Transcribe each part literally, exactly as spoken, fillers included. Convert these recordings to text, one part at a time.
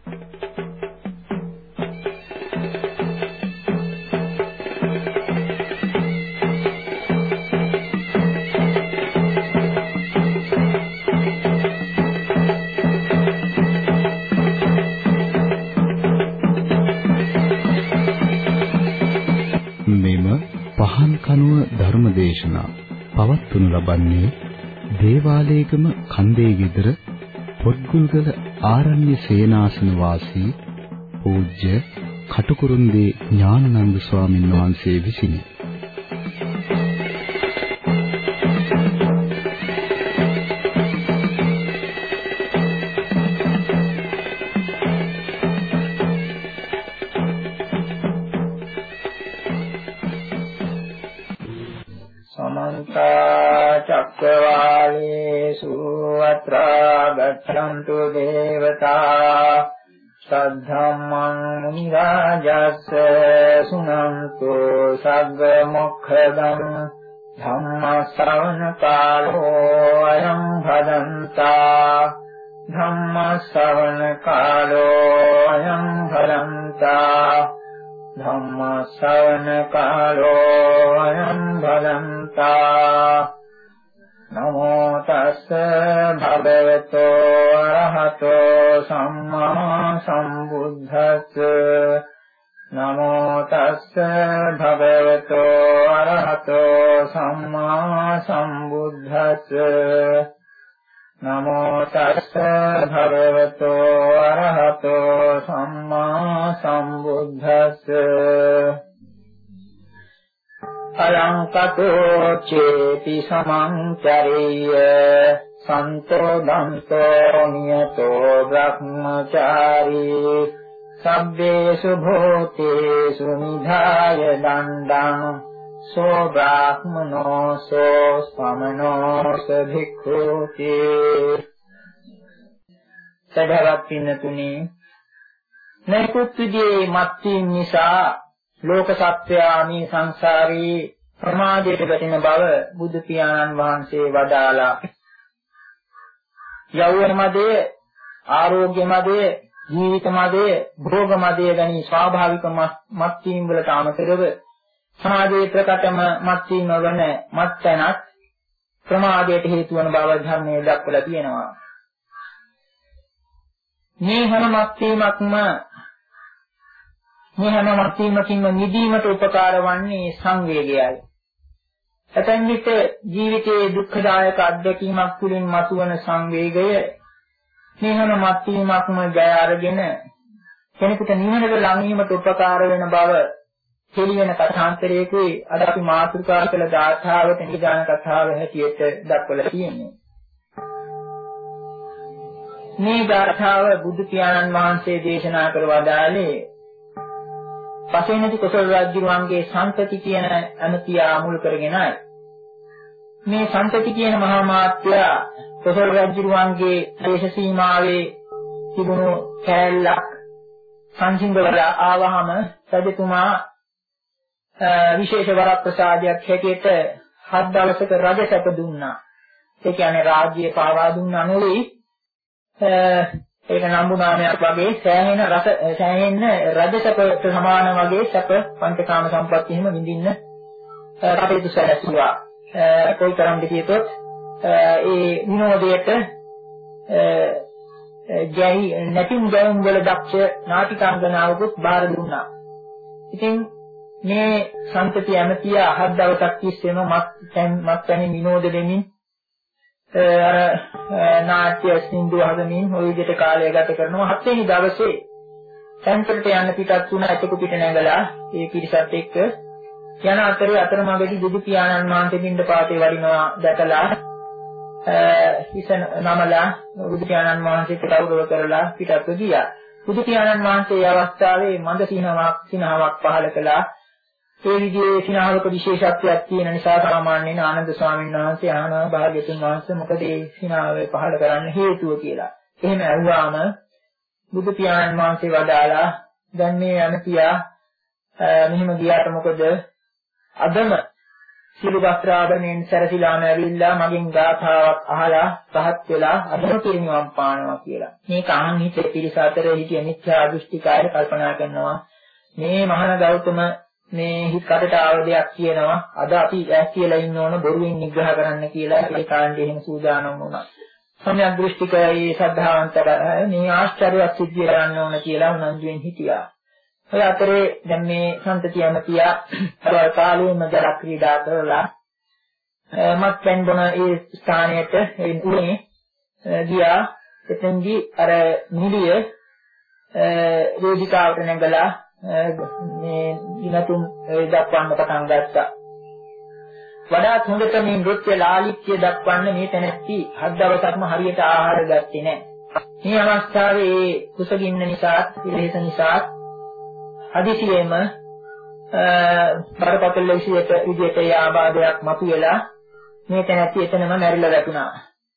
ධර්මදේශනා පවත්වනු ලබන්නේ දේවාලේගම කන්දේ ගෙදර පොත්ගුල්ගල ආරණ්‍ය සේනාසන වාසී පූජ්‍ය කටුකුරුන්දී ඥානানন্দ ස්වාමීන් වහන්සේ විසිනි. चक्रवालेषु अत्र गच्छन्तु देवता सद्धम्मं मुनिराजस्य शृण्वन्तु सग्गमुखदं धम्मश्रवणकालो अयं भदन्ता धम्मश्रवणकालो अयं भदन्ता धम्मश्रवणकालो अयं भदन्ता नमो तस्स भगवतो अरहतो सम्मा सम्बुद्धस्स नमो तस्स भगवतो अरहतो सम्मा सम्बुद्धस्स नमो तस्स भगवतो अरहतो सम्मा सम्बुद्धस्स अयं कतो चेति समंचरेय संतो दंतो नियतो ब्रह्मचारी सब्बेषु भूतेषु निधाय दण्डं सो ब्राह्मणो सो समनो स भिक्खुति सदवत्तिनतुनि नैकुत्विजे मत्ति निसा ලෝක සත්‍යයා මේ සංසාරී ප්‍රමාදයට වැටෙන බව බුදු පියාණන් වහන්සේ වදාලා යෞවන මදේ ආරෝග්‍ය මදේ ජීවිත මදේ භෝග මදේ වැනි ස්වාභාවික මත්වීම් වලට අමතරව සමාජයේ ප්‍රකටම මත්වීම් නොවන මත්යනක් ප්‍රමාදයට හේතු වන බව ධර්මයේ දක්වලා තියෙනවා. මේ හැම මත්වීමක්ම මේ හැම මත්වීමකින්ම නිදීමට උපකාර වන්නේ සංවේගයයි. ඇතැම් විට ජීවිතයේ දුක්ඛදායක අත්දැකීමක් තුළින් මතුවන සංවේගය මේ හැම මත්වීමක්ම ජය අරගෙන කෙනෙකුට නිවනට ලං වීමට උපකාර වෙන බව පිළිවෙන කථාන්තරයකදී අද අපි මාතෘකා කළ ධාතාවට නිදාන කතාව හැටියට දක්වලා තියෙන්නේ. මේ ධාතාව බුදු පියාණන් වහන්සේ දේශනා කර වදාළේ පසේනති කොසල් රජුගේ සම්පති කියන අනුතිය මුල් කරගෙනයි. මේ සම්පති කියන මහා මාත්‍ය කොසල් රජුගේ දේශ සීමාවේ තිබුණු කැලලක් සංසිඳවලා ආවහම රජතුමා විශේෂ වරප්‍රසාදයක් හැටියට හත් දවසක රජසැප දුන්නා. ඒ කියන්නේ රාජ්‍ය පාවා දුන්නා නෙවෙයි ඒක නම්බු නාමයක් වගේ සෑහෙන රස සෑහෙන රජසැපට සමාන වගේ සැප පංචකාම සම්පත් එහෙම විඳින්න කටයුතු සැලසුවා. කොයිතරම්ද කියතොත් ඒ විනෝදයට ජයි නැතිම් ජයම් වල දක්ෂ නාටිකාංගනාවකුත් බාර දුන්නා. ඉතින් මේ සම්පති ඇමතිය හත් දවසක් තිස්සේම මත් මත් පැණි විනෝද දෙමින් අර නාට්‍ය සින්දු හදමින් ওই විදිහට කාලය ගත කරනවා. හත්වෙනි දවසේ සැන්තරට යන්න පිටත් වුණා. එතක පිට නැගලා ඒ පිරිසත් එක්ක යන අතරේ අතරමඟදී බුදු පියාණන් වහන්සේ බින්ද පාතේ වඩිනවා දැකලා ඉසන නමලා බුදු පියාණන් වහන්සේට ගෞරව කරලා පිටත් ගියා. බුදු පියාණන් වහන්සේ මේ අවස්ථාවේ මන්ද සිනහවක් සිනහවක් පහල කළා. ඒ විදිහේ සිනහවක විශේෂත්වයක් තියෙන නිසා සාමාන්‍යයෙන් ආනන්ද ස්වාමීන් වහන්සේ ආනා භාග්‍යතුන් වහන්සේ මොකද මේ සිනහව පහල කරන්න හේතුව කියලා. එහෙම ඇහුවාම බුදු පියාණන් වහන්සේ වදාලා දැන් මේ යමතියා මෙහෙම ගියාට මොකද අදම සිළු වස්ත්‍ර ආභරණයෙන් සැරසිලාම ඇවිල්ලා මගෙන් ගාථාවක් අහලා පහත් වෙලා අදම පිරිනිවන් පානවා කියලා. මේක අහන් හිතේ පිරිස අතර හිටිය මිත්‍යා දෘෂ්ටිකාරය කල්පනා කරනවා මේ මහාන ගෞතම මේ හිත කඩට ආව දෙයක් කියනවා අද අපි ඈස් කියලා ඉන්න ඕන බොරුවෙන් නිග්‍රහ කරන්න කියලා ඒ කාණ්ඩේ එහෙම සූදානම් වුණා. සම්‍යක් දෘෂ්ටිකයේ ශ්‍රද්ධාවන්තර මේ ආශ්චර්යවත් සිද්ධිය කරන්න ඕන කියලා උනන්දුවෙන් හිටියා. ඔය අතරේ දැන් මේ සම්තතියම තියා අර කාලෙම ජල ක්‍රීඩා කරලා මත්පැන් බොන ඒ ස්ථානයට ඒ උනේ ගියා. එතෙන්දී අර නිලිය වේදිකාවට නැගලා මේ දිනතුන් දක්වන්න පටන් ගත්තා. වඩාත් හොඳට මේ නෘත්‍ය ලාලිත්‍ය දක්වන්න මේ තැනැත්ති හත් දවසක්ම හරියට ආහාර ගත්තේ නැහැ. මේ අවස්ථාවේ කුසගින්න නිසා, විලේස නිසා අදිසියෙම බරපතල විශේෂ විදියට යාබාධයක් මතුවලා මේ තැනැත්ති එතනම මැරිලා වැටුණා.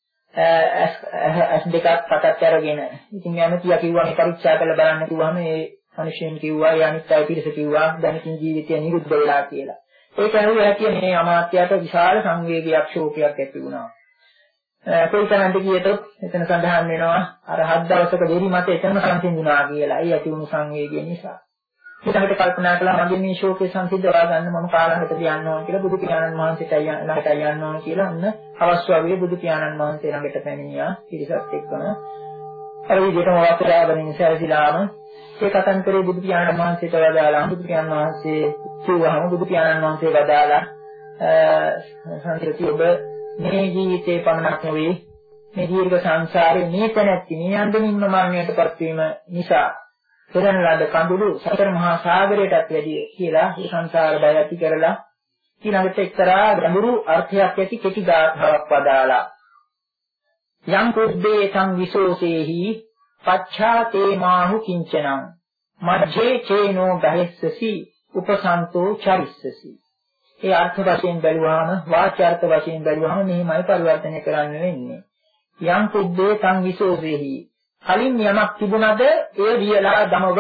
ඇස් දෙකක් පටක් අරගෙන. ඉතින් යමතියා කිව්වා මේ පරීක්ෂා කරලා බලන්න කිව්වම ඒ මිනිහෙන් කිව්වා යනිත් අය පිරිස කිව්වා දැනකින් ජීවිතය නිරුද්ධ වෙලා කියලා. ඒක ඇහුවා හැකිය මේ අමාත්‍යයට විශාල සංවේගයක් ශෝකයක් ඇති වුණා. කොයිතරම්ද කියතොත් එතන සඳහන් වෙනවා අර හත් දවසක දෙවි මත එතනම සංසිඳුණා කියලා. ඒ ඇති වුණු සංවේගය නිසා. ඊටකට කල්පනා කළා මගේ මේ ශෝකේ සංසිඳවා ගන්න මම කාලහකට යන්න ඕන කියලා බුදු පියාණන් වහන්සේට ළඟට යන්න ඕන කියලා අන්න අවශ්‍ය වගේ බුදු පියාණන් වහන්සේ ළඟට පැමිණියා. පිරිසත් එක්කම අර විදිහටම වස්ත්‍රාභරණින් සැරසිලාම ඒ කතන්තරේ බුදු පියාණන් වහන්සේට වදාලා බුදු පියාණන් වහන්සේ කිව්වහම බුදු පියාණන් වහන්සේ වදාලා සංකෘතිය ඔබ මේ ජීවිතේ පමණක් නෙවෙයි මේ දීර්ඝ සංසාරේ මේ තැනැත්ති මේ අන්දමින්ම මරණයටපත් වීම නිසා පෙරණ ලද කඳුළු සතර මහා සාගරයටත් වැඩි කියලා මේ සංසාර බය ඇති කරලා ඊළඟට එක්තරා ගැඹුරු අර්ථයක් ඇති කෙටි ගාථාවක් වදාලා යම් කුබ්බේ සංවිසෝසේහි පච්ඡාතේ මාහු කිංචනං මජ්ජේ චේනෝ ගහෙස්සසි උපසන්තෝ චරිස්සසි. ඒ අර්ථ වශයෙන් බැලුවාම වාචාර්ථ වශයෙන් බැලුවාම මෙහිමයි පරිවර්තනය කරන්න වෙන්නේ. යම් කුබ්බේ සංවිසෝසේහි කලින් යමක් තිබුණද ඒ වියලා දමව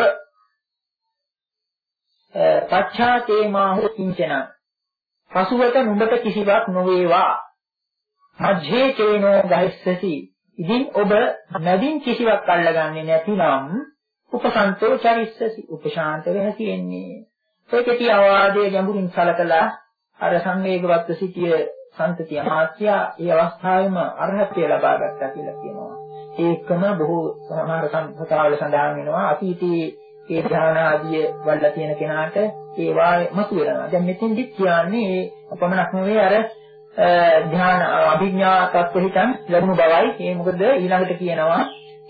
පච්ඡාතේ මාහු කිංචනං පසුවට නුඹට කිසිවක් නොවේවා මජ්ජේ චේනෝ ගහෙස්සසි. ඉතින් ඔබ මැදින් කිසිවක් අල්ලගන්නේ නැතිනම් උපසන්තෝ චරිස්සසි උපශාන්ත වෙහසියෙන්නේ. ඒකටි ආවාදයේ ගැඹුරින් සලකලා අර සංවේගවත් සිටිය සම්තතිය මාත්‍යා ඒ අවස්ථාවේම අරහත්ත්වය ලබා ගත්තා කියලා කියනවා. ඒකම බොහෝ සමහර සංකතාවල සඳහන් වෙනවා අතීතයේ ඒ ධ්‍යාන ආදී වල තියෙන කෙනාට ඒවා මතුවෙනවා. දැන් මෙතෙන්දි කියන්නේ ඒ අපමණක් නෙවෙයි අර ධ්‍යාන අභිඥා තත්ත්වෙ හිටන් ලැබුණු බවයි. ඒ මොකද ඊළඟට කියනවා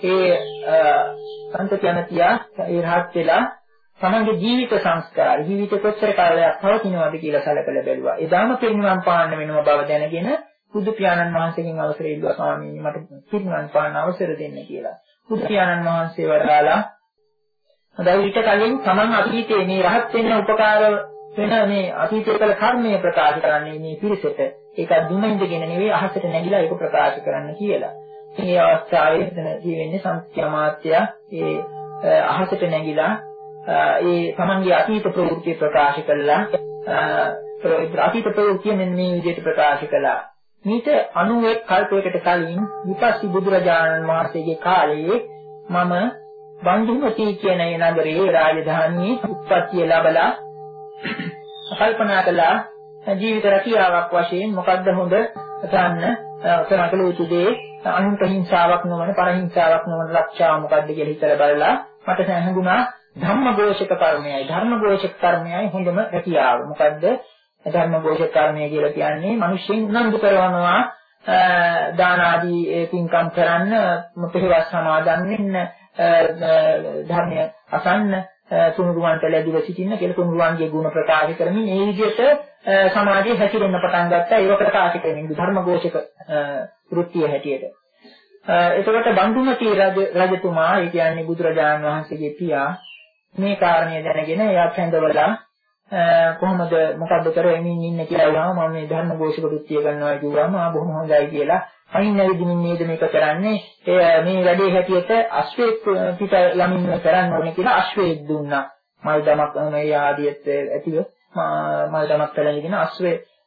ඒ සම්තතියනතියා ඒ රහත් වෙලා තමන්ගේ ජීවිත සංස්කාර ජීවිත කොච්චර කාලයක් පවතිනවද කියලා සැලකලා බැලුවා. එදාම පිරිනිවන් පාන්න වෙනව බව දැනගෙන බුදු පියාණන් වහන්සේගෙන් අවසර ඉල්ලුවා ස්වාමීනි මට පිරිනිවන් පාන්න අවසර දෙන්න කියලා. බුදු පියාණන් වහන්සේ වදාලා හොඳයි ඊට කලින් තමන් අතීතයේ මේ රහත් වෙන්න උපකාර වෙන මේ අතීතයේ කළ කර්මය ප්‍රකාශ කරන්නේ මේ පිරිසට. ඒක දුම ඉඳගෙන නෙවෙයි අහසට නැගිලා ඒක ප්‍රකාශ කරන්න කියලා. මේ අවස්ථාවේ එතන ජීවෙන්නේ සම්ත්‍යාමාත්‍යා ඒ අහසට නැගිලා ඒ තමන්ගේ අතීත ප්‍රවෘත්ති ප්‍රකාශ කළා. අතීත ප්‍රවෘත්ති මෙන්න මේ විදිහට ප්‍රකාශ කළා. මීට අනූ එක් කල්පයකට කලින් විපස්සී බුදුරජාණන් වහන්සේගේ කාලයේ මම බන්දුමති කියන ඒ නගරයේ රාජධානියේ උත්පත්තිය ලැබලා කල්පනා කළා ජීවිත රැකියාවක් වශයෙන් මොකද්ද හොඳ ගන්න කරකල යුතු දේ අනුන්ට හිංසාවක් නොවන පරහිංසාවක් නොවන ලක්ෂ්‍යාව මොකද්ද කියලා හිතලා බලලා මට හැඟුණා ධර්මഘോഷක කර්මයයි ධර්මഘോഷක කර්මයයි හොඳම රැකියාව. මොකද්ද ධර්මഘോഷක කර්මය කියලා කියන්නේ මිනිස්සුන් උනන්දු කරනවා දාන ආදී පින්කම් කරන්න පෙරවස් සමාදන් වෙන්න ධර්මය අසන්න තුනුරුවන්ට ලැබිව සිටින්න කියලා තුනුරුවන්ගේ ගුණ ප්‍රකාශ කරමින් මේ විදිහට සමාජයේ හැසිරෙන්න පටන් ගත්තා. ඒක ප්‍රකාශ කරමින් ධර්මഘോഷක වෘත්තිය හැටියට. එතකොට බන්දුමති රජතුමා ඒ කියන්නේ බුදුරජාණන් වහන්සේගේ පියා මේ කාරණය දැනගෙන එයාත් හැඳවලා කොහොමද මොකද්ද කරෙමින් ඉන්නේ කියලා අහුවාම මම මේ ධර්මഘോഷක වෘත්තිය කරනවා කිව්වම ආ බොහොම හොඳයි කියලා අයින් නැවිදිමින් නේද මේක කරන්නේ මේ වැඩේ හැටියට අශ්වේත් පිට යමින් කරන්න ඕනේ කියලා අශ්වේත් දුන්නා. මල් දමක් මේ ආදියත් ඇතිව මල් දමක් පැලඳගෙන අශ්වේ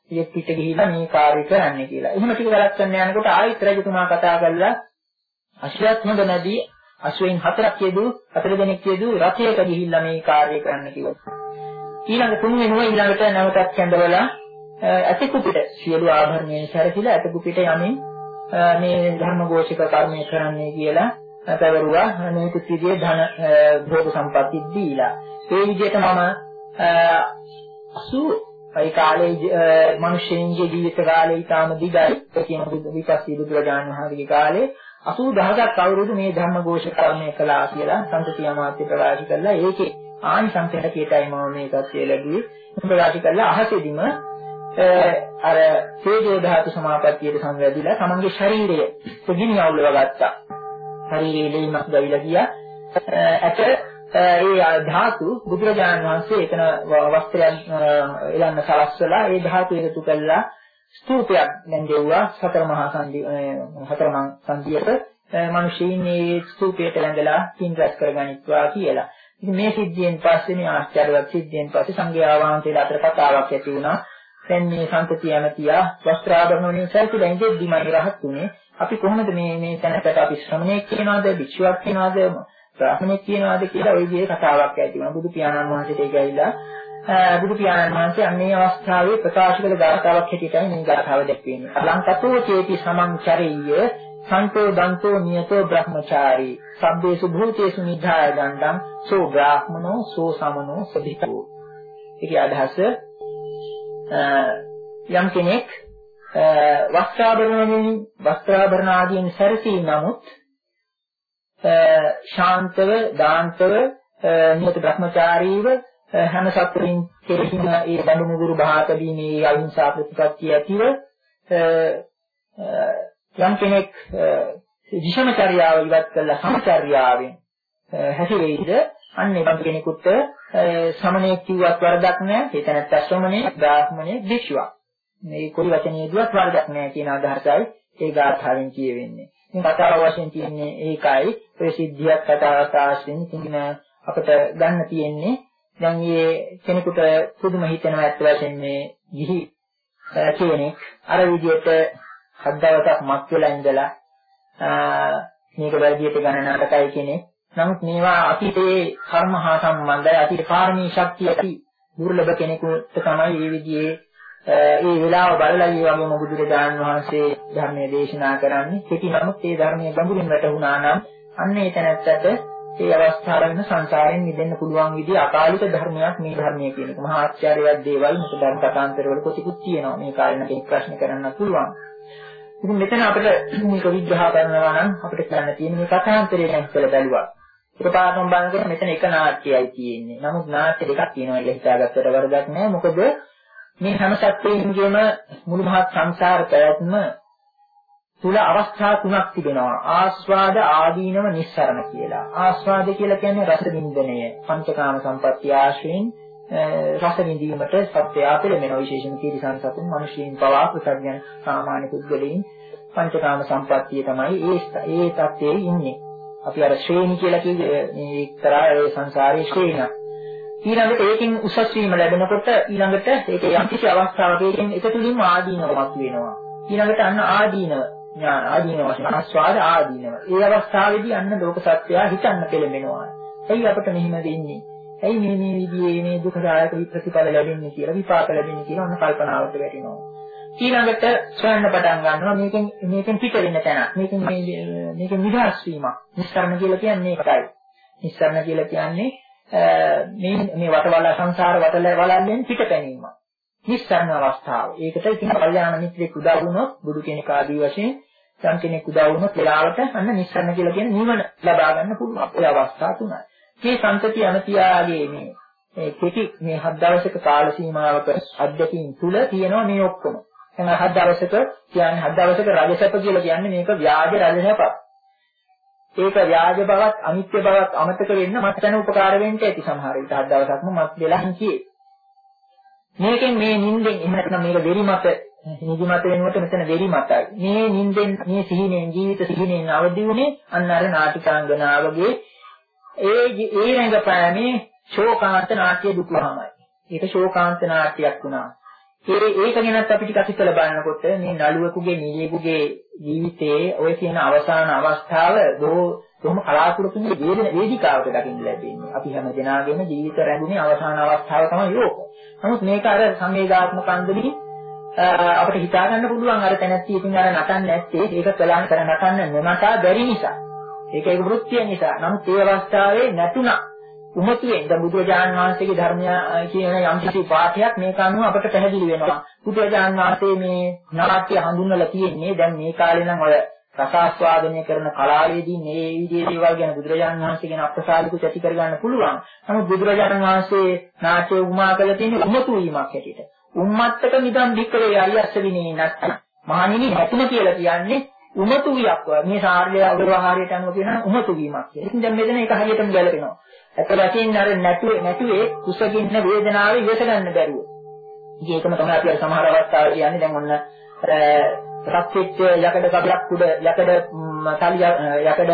ඊයේ පිට ගිහිල්ලා මේ කාර්ය කරන්න කියලා. එහෙම ටික ගලක් කරන්න යනකොට ආයෙත් රජතුමා කතා කරලා අශ්වයත් හොඳ නැදී අශ්වයින් හතරක් යෙදූ හතර දෙනෙක් යෙදූ රථයක ගිහිල්ලා මේ කාර්ය කරන්න කිව්වා. ඊළඟ තුන් වෙනුව ඊළඟට නැවතත් කැඳවලා ඇතෙකු පිට සියලු ආභරණයන් සැරසිලා ඇතෙකු පිට යමින් මේ ධර්මഘോഷක කර්මය කරන්නේ කියලා පැවරුවා. අනේකුත් විදිහේ ධන භෝග සම්පatti දීලා. ඒ විදිහට මම අසු ඒ කාලේ මිනිස්සුන්ගේ ජීවිත කාලේ ඊටාම දිගයි කියන විපස්සී බුදුරජාණන් වහන්සේගේ කාලේ අසූ දහසක් අවුරුදු මේ ධර්මഘോഷ කර්මය කළා කියලා සම්පතිය මාත්‍ය ප්‍රකාශ කළා. ඒකේ ආනිසංස හැටියටයි මම මේ තත්ත්වය ලැබුවේ. ප්‍රකාශ කළා අහසෙදිම අර තේජෝ ධාතු සමාපත්තියට සංවැදිලා තමන්ගේ ශරීරය පුදුමි අවුලව ගත්තා. ශරීරයේ ලෙයිමක් ගවිලා ගියා. ඇත ඒ ධාතු බුදුරජාණන් වහන්සේ එතන වස්ත්‍රයන් එලන්න සලස්වලා ඒ ධාතු එකතු කළා ස්තූපයක් නැන්දෙව්වා සතර මහා සන්දි හතර මහා සන්දියට මිනිස්සුන් මේ ස්තූපයට ඇඳලා පින් රැස් කරගනිත්වා කියලා. ඉතින් මේ සිද්ධියෙන් පස්සේ මේ ආශ්චර්යවත් සිද්ධියෙන් පස්සේ සංඝයා වහන්සේලා අතර කතාවක් ඇති වුණා. දැන් මේ සම්පතිය ඇමතියා වස්ත්‍රාභරණ වලින් සැරසිලා ඉඳිද්දිමයි රහත් උනේ. අපි කොහොමද මේ මේ තැනකට අපි ශ්‍රමණයෙක් කියනවාද භික්ෂුවක් කියනවාද බ්‍රාහ්මණයෙක් කියනවාද කියලා ওই විදිහේ කතාවක් ඇති වුණා. බුදු පියාණන් වහන්සේට ඒක ඇවිල්ලා බුදු පියාණන් වහන්සේ අන්නේ අවස්ථාවේ ප්‍රකාශ කළ ගාථාවක් හැටියටයි මේ ගාථාව දැක්වෙන්නේ. අලංකතෝ චේති සමංචරිය සංතෝ දන්තෝ නියතෝ බ්‍රහ්මචාරී සබ්බේසු භූතේසු නිධාය දණ්ඩං සෝ බ්‍රාහ්මනෝ සෝ සමනෝ සදිතෝ. ඒකේ අදහස යම් කෙනෙක් වස්ත්‍රාභරණ වස්ත්‍රාභරණ ආදීන් සැරසී නමුත් ශාන්තව දාන්තව නියත බ්‍රහ්මචාරීව හැම සත්වයින් කෙරෙහිම ඒ බඳු මුගුරු බහාතදීමේ අහිංසා ප්‍රතිපත්තිය ඇතිව යම් කෙනෙක් විෂමචර්යාව ඉවත් කළා සමචර්යාවෙන් හැසිරෙයිද අන්න ඒ බඳු කෙනෙකුට සමණයෙක් කිව්වත් වරදක් නැහැ. ඒ තැනත් ශ්‍රමණේ බ්‍රාහ්මණේ භික්ෂුවක්. මේ කොයි වචනේ දුවත් වරදක් නැහැ කියන අදහසයි ඒ ගාථාවෙන් කියවෙන්නේ. ඉතින් කතාව වශයෙන් තියෙන්නේ ඒකයි. ඔය සිද්ධියක් කතාවක් ආශ්‍රයෙන් ඉතින් අපිට ගන්න තියෙන්නේ දැන් මේ කෙනෙකුට පුදුම හිතෙනවා ඇත්ත වශයෙන් මේ ගිහි කෙනෙක් අර විදිහට හත් දවසක් මත් වෙලා ඉඳලා මේක වැඩියට ගණන අටකයි කෙනෙක්. නමුත් මේවා අතීතයේ කර්ම හා සම්බන්ධයි. අතීත කාර්මී ශක්තිය ඇති දුර්ලභ කෙනෙකුට තමයි මේ විදිහේ ඒ වෙලාව බලලා මේ වගේම බුදුරජාණන් වහන්සේ ධර්මයේ දේශනා කරන්නේ. කෙටි නමුත් මේ ධර්මයේ ගැඹුරින් වැටහුණා නම් අන්න ඒ තැනත්තට ඒ අවස්ථාව වෙන සංසාරයෙන් මිදෙන්න පුළුවන් විදිහ අකාලික ධර්මයක් මේ ධර්මයේ කියන එක. මහා ආශ්චර්යවත් දේවල් මේක ධර්ම කතාන්තරවල කොටිකුත් තියෙනවා. මේ කාරණේට එක් ප්‍රශ්න කරන්න පුළුවන්. ඉතින් මෙතන අපිට මේක විග්‍රහ කරනවා නම් අපිට කියන්න තියෙන්නේ මේ කතාන්තරය ගැන කියලා බැලුවා. එකපාරටම බලනකොට මෙතන එක නාට්‍යයයි තියෙන්නේ. නමුත් නාට්‍ය දෙකක් තියෙනවා කියලා හිතාගත්තට වරදක් නෑ. මොකද මේ හැම සත්‍යයෙන්ගේම මුළු මහත් සංසාර පැවැත්ම තුල අවස්ථා තුනක් තිබෙනවා. ආස්වාද ආදීනව නිස්සරණ කියලා. ආස්වාද කියලා කියන්නේ රස විඳිනය. පංචකාම සම්පත්තිය ආශ්‍රයෙන් රස විඳීමට සත්‍යය පෙළඹෙන විශේෂම කීර්තිසන් සතුන් මිනිසීන් පවා ප්‍රත්‍යඥ සාමාන්‍ය පුද්ගලයන් පංචකාම සම්පත්තිය තමයි ඒ ඒ තත්ත්වයේ ඉන්නේ. අපි අර ශ්‍රේණි කියලා කිව්වේ මේ එක්තරා ඒ සංසාරයේ ශ්‍රේණියක්. ඊළඟට ඒකෙන් උසස් වීම ලැබෙනකොට ඊළඟට ඒක යම් කිසි අවස්ථාවක ඒකෙන් එක තුලින්ම ආදීනවමක් වෙනවා. ඊළඟට අන්න ආදීනව ඥාන ආදීනව වශයෙන් ආස්වාද ආදීනව. ඒ අවස්ථාවේදී අන්න ලෝක සත්‍යය හිතන්න පෙළඹෙනවා. එයි අපිට මෙහිම වෙන්නේ. එයි මේ මේ විදිහේ මේ දුකදායක ප්‍රතිඵල ලැබෙන්නේ කියලා විපාක ලැබෙන්නේ කියලා අන්න කල්පනාවට වැටෙනවා. ඊළඟට සොයන්න පටන් ගන්නවා මේකෙන් මේකෙන් පිට වෙන්න තැනක්. මේකෙන් මේ මේකෙන් නිදහස් වීමක්. නිස්සරණ කියලා කියන්නේ ඒකයි. නිස්සරණ කියලා කියන්නේ මේ මේ වටවල සංසාර වටල වලල්ලෙන් පිටපැනීම. නිස්සරණ අවස්ථාව. ඒකට ඉතින් කල්යාණ මිත්‍රෙක් උදා වුණොත් බුදු කෙනෙක් ආදී වශයෙන් සම් කෙනෙක් උදා වුණොත් වෙලාවට අන්න නිස්සරණ කියලා කියන්නේ නිවන ලබා ගන්න පුළුවන්. ඒ අවස්ථා තුනයි. මේ සංතති අනතියාගේ මේ මේ කෙටි මේ හත් දවසක කාල සීමාවක අධ්‍යක්ෂින් තුල තියෙනවා මේ ඔක්කොම. එහෙනම් හත් දවසක කියන්නේ හත් දවසක රජසප කියලා කියන්නේ මේක ව්‍යාජ රජසපක්. ඒක ව්‍යාජ බවත් අනිත්‍ය බවත් අමතක වෙන්න මත්යන උපකාර වෙන්න ඇති සමහර විට හත් දවසක්ම මත් වෙලා හිටියේ. මේකෙන් මේ නිින්දෙන් එහෙම නැත්නම් මේක වෙරි මත නිදි මත වෙනකොට මෙතන වෙරි මතයි. මේ නිින්දෙන් මේ සිහිනෙන් ජීවිත සිහිනෙන් අවදි වුණේ අන්න අර නාටිකාංගනාවගේ ඒ ඒ රංගපෑමේ ශෝකාන්ත නාට්‍ය දුකමයි. ඒක ශෝකාන්ත නාට්‍යයක් වුණා. ඒ ඒක ගැනත් අපි ටිකක් හිතලා බලනකොට මේ නළුවෙකුගේ නිලියෙකුගේ ජීවිතයේ ඔය කියන අවසාන අවස්ථාව බොහොම කලාතුරකින් වේදන වේදිකාවක දකින්න ලැබෙන්නේ. අපි හැම දෙනාගේම ජීවිත රැඳුනේ අවසාන අවස්ථාව තමයි ඒක. නමුත් මේක අර සංවේගාත්මක අන්දමින් අපිට හිතා ගන්න පුළුවන් අර තැනැත්තිය ඉතින් අර නටන්නේ නැත්තේ ඒක කලාන් කර නටන්න නොනටා බැරි නිසා. ඒක ඒක වෘත්තිය නිසා. නමුත් ඒ අවස්ථාවේ නැතුණා. උමතුයෙන් ද බුදුරජාණන් වහන්සේගේ ධර්මය කියන යම් කිසි පාඨයක් මේක අනුව අපට පැහැදිලි වෙනවා. බුදුරජාණන් වහන්සේ මේ නාට්‍ය හඳුන්වලා තියෙන්නේ දැන් මේ කාලේ නම් ඔය රසාස්වාදනය කරන කලාවේදී මේ විදිහේ දේවල් ගැන බුදුරජාණන් වහන්සේ ගැන අප්‍රසාදිකුත් ඇති කරගන්න පුළුවන්. නමුත් බුදුරජාණන් වහන්සේ නාට්‍ය උපමා කරලා තියෙන්නේ උමතු වීමක් හැටියට. උම්මත්තක නිදම් වික්‍රේ අරියස්ස විනේ නැත්නම් මහණෙනි හැතුම කියලා කියන්නේ උමතු වියක් මේ සාර්ය අවවාහාරයට අනුව කියන උමතු වීමක් කියලා. ඉතින් දැන් මෙතන ඒක හරියටම ගැලපෙනවා. අත වශයෙන් අර නැතුවේ නැතුවේ කුසගින්න වේදනාවේ ඉවස ගන්න බැරුව. ඉතින් ඒකම තමයි අපි අර සමහර අවස්ථාවල කියන්නේ දැන් ඔන්න රක්විච්ච යකඩ කබලක් උඩ යකඩ තලිය යකඩ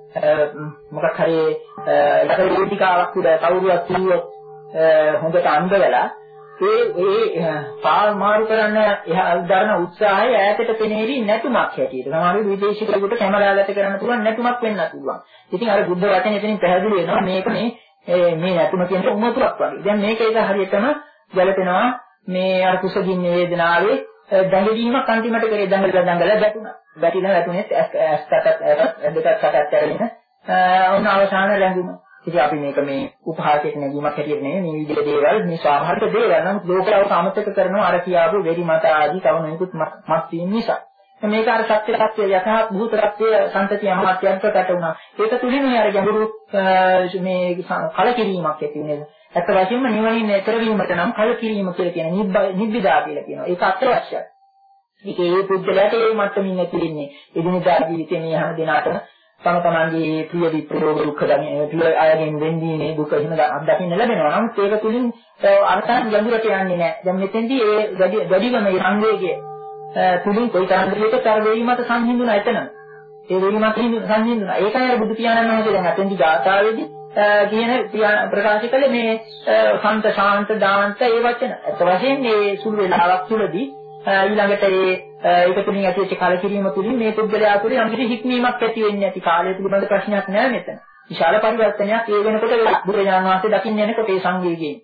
මොකක් හරි යකඩ වේදිකාවක් උඩ කවුරුවක් කිව්වොත් හොඳට අඳවලා ඒ ඒ පාල් මාරු කරන්න එහා දරන උත්සාහය ඈතට පෙනේවි නැතුමක් හැටියට. සමහර විදේශිකයෙකුට කැමරාවට කරන්න පුළුවන් නැතුමක් වෙන්නත් පුළුවන්. ඉතින් අර බුද්ධ වචනේ එතනින් පැහැදිලි වෙනවා මේක මේ මේ නැතුම කියන උමතුරක් වගේ. දැන් මේක ඒක හරියටම ගැලපෙනවා මේ අර කුසගින්න වේදනාවේ දඟලීමක් අන්තිමට කරේ දඟල දඟල වැටුණා. වැටිලා වැටුනේ ඇස් දෙකක් සකත් කරගෙන ඔන්න අවසාන රැඳුණා. ඉතින් අපි මේක මේ උපහාසයට නැගීමක් හැටියට නෙමෙයි මේ විදිහේ දේවල් මේ ස්වාභාවික දේවල් නම් ලෝකලව සමතක කරනවා අර කියාපු වෙරි මත ආදී තව නොයෙකුත් මත් වීම නිසා. මේක අර සත්‍ය සත්‍ය යථා භූත සත්‍ය සම්පතිය මහත්යන් ප්‍රකට වුණා. ඒක තුලින් අර ගැඹුරු මේ කලකිරීමක් ඇති වෙනවා. අත් වශයෙන්ම නිවනින් ඈතර වීමට නම් කලකිරීම කියලා කියන නිබ්බිදා කියලා කියනවා. ඒක අත්‍යවශ්‍යයි. ඒකේ පුද්ගලයාට ඒ මට්ටමින් නැතිවෙන්නේ. එදිනෙදා ජීවිතේ මේ හැම දිනකටම තම තමන්ගේ ප්‍රිය විප්‍රයෝග දුක්ඛ දැනෙන ප්‍රිය අයගෙන් වෙන්දීමේ දුක එහෙම අත්දකින්න ලැබෙනවා. නමුත් ඒක තුලින් අර්ථයන් ගැඹුරට යන්නේ නැහැ. දැන් මෙතෙන්දී ඒ වැඩිම මේ සංවේගය තුලින් කොයි තරම්දයක තර වේීමට සංහිඳුණා එතන. ඒ වේීමට සංහිඳුණා. ඒකයි අර බුදු පියාණන් වහන්සේ දැන් අතෙන්දී ගාථාවේදී කියන ප්‍රකාශ කළේ මේ සන්ත ශාන්ත දාන්ත ඒ වචන. අත් වශයෙන් මේ සුළු වේලාවක් තුලදී ඊළඟට ඒ ඒක තුලින් ඇතිවෙච්ච කලකිරීම තුලින් මේ පුද්ගලයා තුළ යම් කිසි හික්මීමක් ඇති වෙන්නේ නැති කාලය පිළිබඳ ප්‍රශ්නයක් නෑ මෙතන. විශාල පරිවර්තනයක් ඒ වෙනකොට වෙලා බුදුරජාණන් වහන්සේ දකින්න යනකොට ඒ සංවේගයෙන්.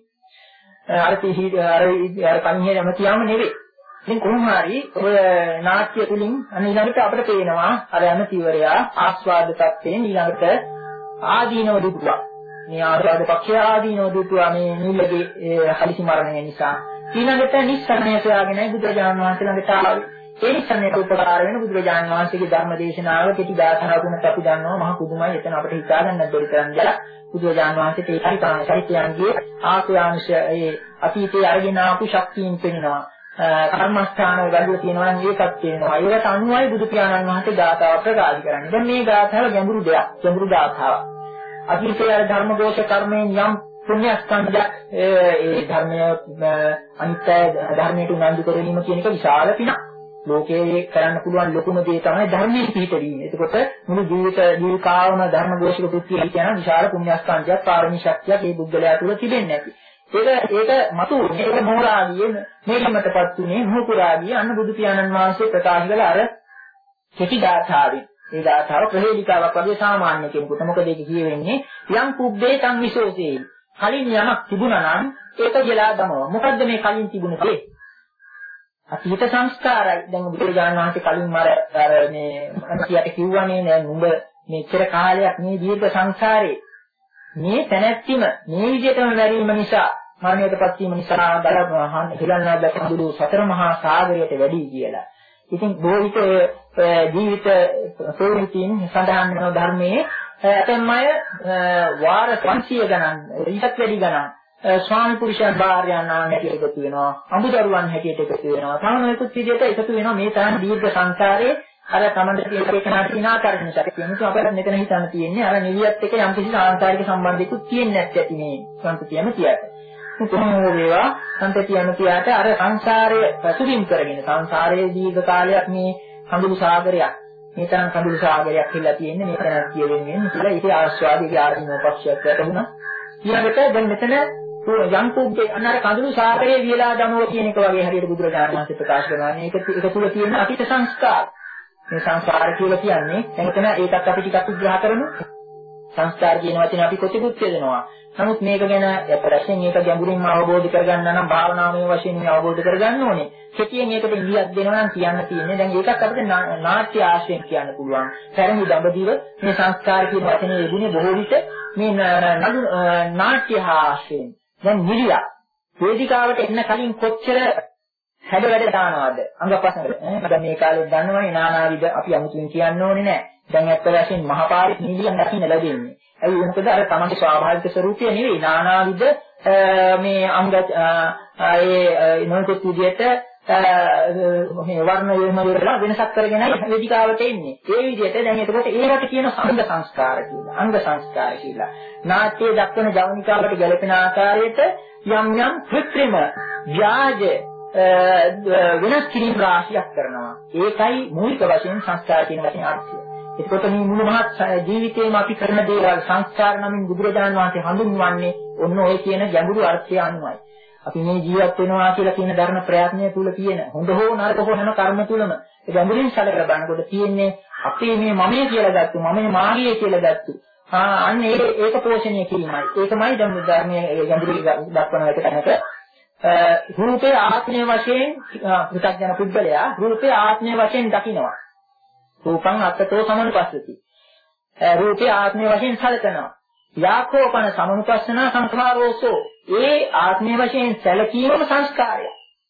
අර තීහි අර අර කන්හිය යමතියම නෙවෙයි. ඉතින් කොහොම හරි ඔය නාට්‍ය තුලින් ඊළඟට අපිට පේනවා අර යමතිවරයා ආස්වාද තත්ත්වයෙන් ඊළඟට ආදීනව දුටුවා. මේ ආස්වාද පක්ෂය ආදීනව දුටුවා මේ නිල්ලගේ හදිසි මරණය නිසා. ඊළඟට නිස්සරණය සොයාගෙන බුදුරජාණන් වහන්සේ ළඟට ආවේ. ඒ නිස්සරණයට උපකාර වෙන බුදුරජාණන් වහන්සේගේ ධර්ම දේශනාව කෙටි දාසනාවකුත් අපි දන්නවා මහ පුදුමයි. එතන අපිට හිතා ගන්නත් බැරි තරම් කියලා බුදුරජාණන් වහන්සේට ඒ පරිපාලන චරිතයන්ගේ ආශ්‍රයාංශ ඒ අතීතයේ අරගෙන ආපු ශක්තියින් පෙනෙනවා. කර්මස්ථාන වල තියෙනවා නම් ඒකත් තියෙනවා. ඒකට අනුවයි බුදු පියාණන් වහන්සේ ගාථාව ප්‍රකාශ කරන්නේ. දැන් මේ ගාථාව ගැඹුරු දෙයක්. ගැඹුරු ගාථාවක්. අතීතයේ ධර්මഘോഷ කර්මයෙන් යම් පුණ්‍ය ස්කන්ධයක් ඒ ධර්මය අනිත්‍ය ධර්මයට උනන්දු කරගැනීම කියන එක විශාල පිනක්. ලෝකයේ කරන්න පුළුවන් ලොකුම දේ තමයි ධර්මයේ පිහිටවීම. එතකොට මුළු ජීවිත ජීවිකාවම ධර්මഘോഷක පුත්‍රිය කියන විශාල පුණ්‍ය ස්කන්ධයක් පාරමී ශක්තියක් මේ බුද්ධලයා තුළ තිබෙන්නේ නැති. ඒක ඒක මතු ඒක මොහරාගියේ මේකමටපත් උනේ මොහුකුරාගියේ අන්න බුදු පියාණන් වහන්සේ ප්‍රකාශ කළ අර කෙටි ගාථාවෙන්. ඒ ගාථාව ප්‍රහේලිකාවක් වගේ සාමාන්‍ය කෙනෙකුට මොකද ඒක කියවෙන්නේ යම් කුබ්බේ තං විශෝසේ. කලින් යමක් තිබුණා නම් ඒක කියලා දමව. මොකද්ද මේ කලින් තිබුණ දේ? අතීත සංස්කාරයි. දැන් බුදුරජාණන් වහන්සේ කලින් මර අර මේ මොකක්ද කිව්වනේ නෑ නුඹ මෙච්චර කාලයක් මේ දීර්ඝ සංසාරේ මේ තැනැත්තිම මේ විදිහටම වැරීම නිසා මරණයටපත් වීම නිසා බලන්න හිලන්නා දැකදුළු සතර මහා සාගරයට වැඩි කියලා. ඉතින් බොහෝවිට ජීවිත ප්‍රවෘත්තීන් සඳහන් වෙන ධර්මයේ ඇතැම් අය වාර පන්සිය ගණන් ඊටත් වැඩි ගණන් ස්වාමි පුරුෂයන් භාර්යාවන් හැටියට එකතු වෙනවා අමුදරුවන් හැටියට එකතු වෙනවා සාමාන්‍යකුත් විදිහට එකතු වෙනවා මේ තරම් දීර්ඝ සංසාරයේ අර තමන්ට තියෙන එකනාට තියෙන ආකාරයෙන් සැක කියනවා අපිට මෙතන හිතන්න තියෙන්නේ අර නිවියත් එක්ක යම් කිසි සාංශාරික සම්බන්ධයකුත් තියෙන්නේ නැති ඇති මේ සම්පතියම තියට. කොහොම වේවා සම්පතියම තියට අර සංසාරයේ ප්‍රතිබිම් කරගෙන සංසාරයේ දීර්ඝ කාලයක් මේ කඳුළු සාගරයක් මේ තරම් කඳුළු සාගරයක් කියලා තියෙන්නේ මේ තරම් කියවෙන්නේ කියලා ඒක ආස්වාදයේ ආරම්භ පක්ෂයක් වැටුණා. ඊළඟට දැන් මෙතන යම් කුබ්බේ අන්නර කඳුළු සාගරයේ වියලා දමව කියන එක වගේ හරියට බුදුරජාණන් වහන්සේ ප්‍රකාශ කරනවා. මේක ඒක තුල තියෙන අතීත සංස්කාර. මේ සංස්කාර කියලා කියන්නේ දැන් එතන ඒකත් අපි ටිකක් විග්‍රහ කරමු. සංස්කාර කියන වචනේ අපි කොටිකුත් කියනවා. නමුත් මේක ගැන අපරයෙන් මේක ගැඹුරින්ම අවබෝධ කරගන්න නම් භාවනාමය වශයෙන් මේ අවබෝධ කරගන්න ඕනේ. කෙටියෙන් ඒකට ඉංග්‍රීසියක් දෙනවා නම් කියන්න තියෙන්නේ දැන් ඒකත් අපිට නාට්‍ය ආශ්‍රයෙන් කියන්න පුළුවන්. පැරණි දඹදිව මේ සංස්කාර කියන වචනේ යෙදුනේ බොහෝ විට මේ නඩු නාට්‍ය ආශ්‍රයෙන්. දැන් නිලිය වේදිකාවට එන්න කලින් කොච්චර හැඩ වැඩ දානවද අංගපසංග ඈ දැන් මේ කාලේ දන්නවනේ නානාවිද අපි අමුතුවෙන් කියන්න ඕනේ නැහැ. දැන් ඇත්ත වශයෙන් මහපාරි නිලියක් දකින්න ලැබෙන්නේ. ඒ වෙනකද අර තමන්ගේ ස්වාභාවික ස්වરૂපය නෙවෙයි නානාවිද මේ අංග ඒ නොයෙකුත් විදිහට මේ වර්ණ වේම වල වෙනසක් කරගෙනයි වේදිකාවට එන්නේ. ඒ විදිහට දැන් එතකොට ඒකට කියන අංග සංස්කාර කියලා. අංග සංස්කාර කියලා. නාට්‍යයේ දක්වන ජවනිකාවට ගැලපෙන ආකාරයට යම් යම් කෘත්‍රිම ව්‍යාජ වෙනස් කිරීම් රාශියක් කරනවා. ඒකයි මූලික වශයෙන් සංස්කාර කියන වචනේ අර්ථය. එතකොට මේ මුළු මහත් ජීවිතේම අපි කරන දේවල් සංස්කාර නමින් බුදුරජාණන් වහන්සේ හඳුන්වන්නේ ඔන්න ඔය කියන ගැඹුරු අර්ථය අනුවයි. අපි මේ ජීවත් වෙනවා කියලා කියන ධර්ම ප්‍රයත්නය තුල තියෙන හොඳ හෝ නරක හෝ හැම කර්ම තුලම ඒ ගැඹුරින් සැලකලා බලනකොට තියෙන්නේ අපේ මේ මමයේ කියලා ගත්තු මමයේ මාගේ කියලා ගත්තු ආ අන්න ඒක ඒක පෝෂණය කිරීමයි. ඒකමයි ධම්ම ධර්මයේ ගැඹුරින් දක්වන එක තැනක රූපේ ආත්මය වශයෙන් පෘථග්ජන පුද්ගලයා රූපේ ආත්මය වශයෙන් දකිනවා. රූපං අත්තතෝ සමනුපස්සති. රූපේ ආත්මය වශයෙන් සැලකනවා. යාකෝපන සමනුපස්සන සංඛාරෝසෝ. ඒ ආත්මය වශයෙන් සැලකීමම සංස්කාරය.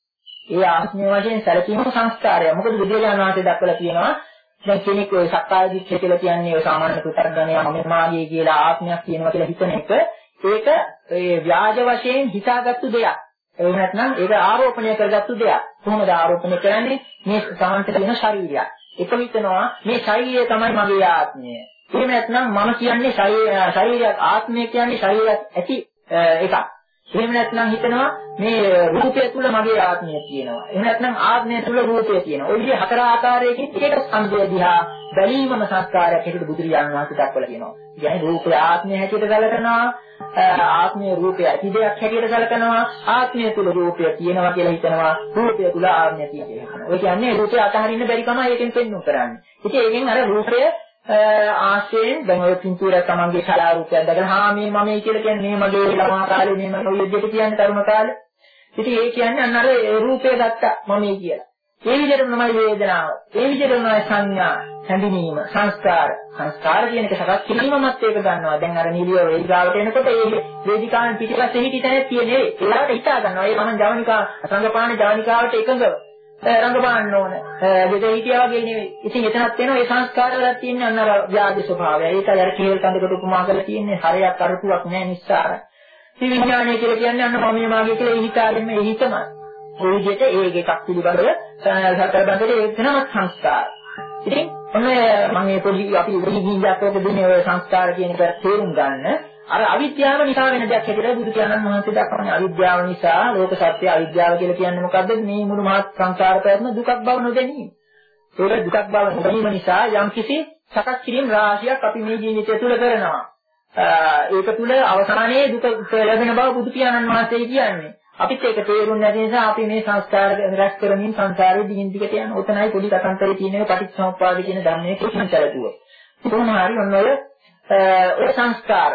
ඒ ආත්මය වශයෙන් සැලකීමම සංස්කාරය. මොකද බුදුරජාණන් වහන්සේ දක්වලා තියෙනවා දැන් කෙනෙක් ඔය සක්කාය දිට්ඨිය කියලා කියන්නේ ඔය සාමාන්‍ය පුතර්ගණයා මම මාගේ කියලා ආත්මයක් කියනවා කියලා හිතන එක ඒක ඒ ව්‍යාජ වශයෙන් හිතාගත්තු දෙයක්. ඒ නැත්නම් ඒක ආරෝපණය කරගත්තු දෙයක්. කොහොමද ආරෝපණය කරන්නේ? මේ සාමාන්‍ය තියෙන ශරීරයක්. එක හිතනවා මේ ශරීරය තමයි මගේ ආත්මය. එහෙම නැත්නම් මම කියන්නේ ශරීරයක් ආත්මය කියන්නේ ශරීරයක් ඇති එකක්. එහෙම නැත්නම් හිතනවා මේ රූපය තුල මගේ ආත්මය තියෙනවා. එහෙම නැත්නම් ආත්මය තුල රූපය තියෙනවා. ඔය විදිහ හතර ආකාරයකින් එක ස්කන්ධය දිහා බැලීමම සංස්කාරයක් හැටියට බුදුරජාණන් වහන්සේ දක්වලා කියනවා. කියන්නේ රූපය ආත්මය හැටියට සැලකනවා, ආත්මය රූපය ඇති දෙයක් හැටියට සැලකනවා, ආත්මය තුල රූපය තියෙනවා කියලා හිතනවා, රූපය තුල ආත්මය තියෙනවා කියලා හිතනවා. ඔය කියන්නේ රූපය අතහරින්න බැරි කම ඒකෙන් පෙන්වු කරන්නේ. ඉතින් ඒකෙන් අර රූපය ආශ්‍රයෙන් දැන් ඔය පින්තූරයක් තමන්ගේ කලා රූපයක් දැකලා හා මේ මමයි කියලා කියන්නේ මේ මගේ ළමා කාලේ මේ මම ඔය විදිහට කියන්නේ තරුණ කාලේ. ඉතින් ඒ කියන්නේ අන්න අර රූපය ගත්තා මමයි කියලා. ඒ විදිහටම තමයි වේදනාව. ඒ විදිහටම තමයි සංඥා, හැඳිනීම, සංස්කාර. සංස්කාර කියන එක සකස් කිරීමමත් ඒක ගන්නවා. දැන් අර නිලිය වේදිකාවට එනකොට ඒ වේදිකාවෙන් පිටිපස්සේ හිටි තැන තියෙන්නේ ඒකට හිතා ගන්නවා. ඒ මම ජවනිකා සංගපාන ජවනිකාවට එකඟව රංගපාන්න ඕන. දෙද හිටියා වගේ නෙවෙයි. ඉතින් එතනත් වෙනවා ඒ සංස්කාර වල තියෙන අන්න අර ව්‍යාජ ස්වභාවය. ඒකයි අර කේල් කඳකට උපමා කරලා තියෙන්නේ හරයක් අරුතුවක් නෑ නිස්සාරයි. මේ විඥානය කියලා කියන්නේ අන්න මම මාගේ කියලා හිතාගෙන මේ හිතමයි. ඔය විදිහට ඒක එකක් පිළිබඳව සතර බඳේ ඒක නම සංස්කාර. ඉතින් ඔන්න මම මේ පොඩි අපි විහිංගාතෝක දුන්නේ ඔය සංස්කාර කියන එක තේරුම් ගන්න. අර අවිද්‍යාව නිසා වෙන දෙයක් හැටියට බුදු පියාණන් වහන්සේ දක්වන්නේ අවිද්‍යාව නිසා ලෝක සත්‍ය අවිද්‍යාව කියලා කියන්නේ මොකද්ද? මේ මුළු මහත් සංසාර පැවැත්ම දුකක් බව නොදැනීම. ඒක දුකක් බව නොදැනීම නිසා යම්කිසි සකස් කිරීම රාශියක් අපි මේ ජීවිතය තුළ කරනවා. ඒක තුළ අවසානයේ දුක ලැබෙන බව බුදු පියාණන් වහන්සේ කියන්නේ. අපිත් ඒක තේරුම් නැති නිසා අපි මේ සංස්කාර රැස් කරමින් සංසාරේ දිගින් දිගට යන උතනයි පොඩි කතන්දරේ තියෙන එක පටිච්චසමුප්පාද කියන ධර්මයේ කුෂණ කරතුව. කොහොම හරි ඔන්න ඔය ඔය සංස්කාර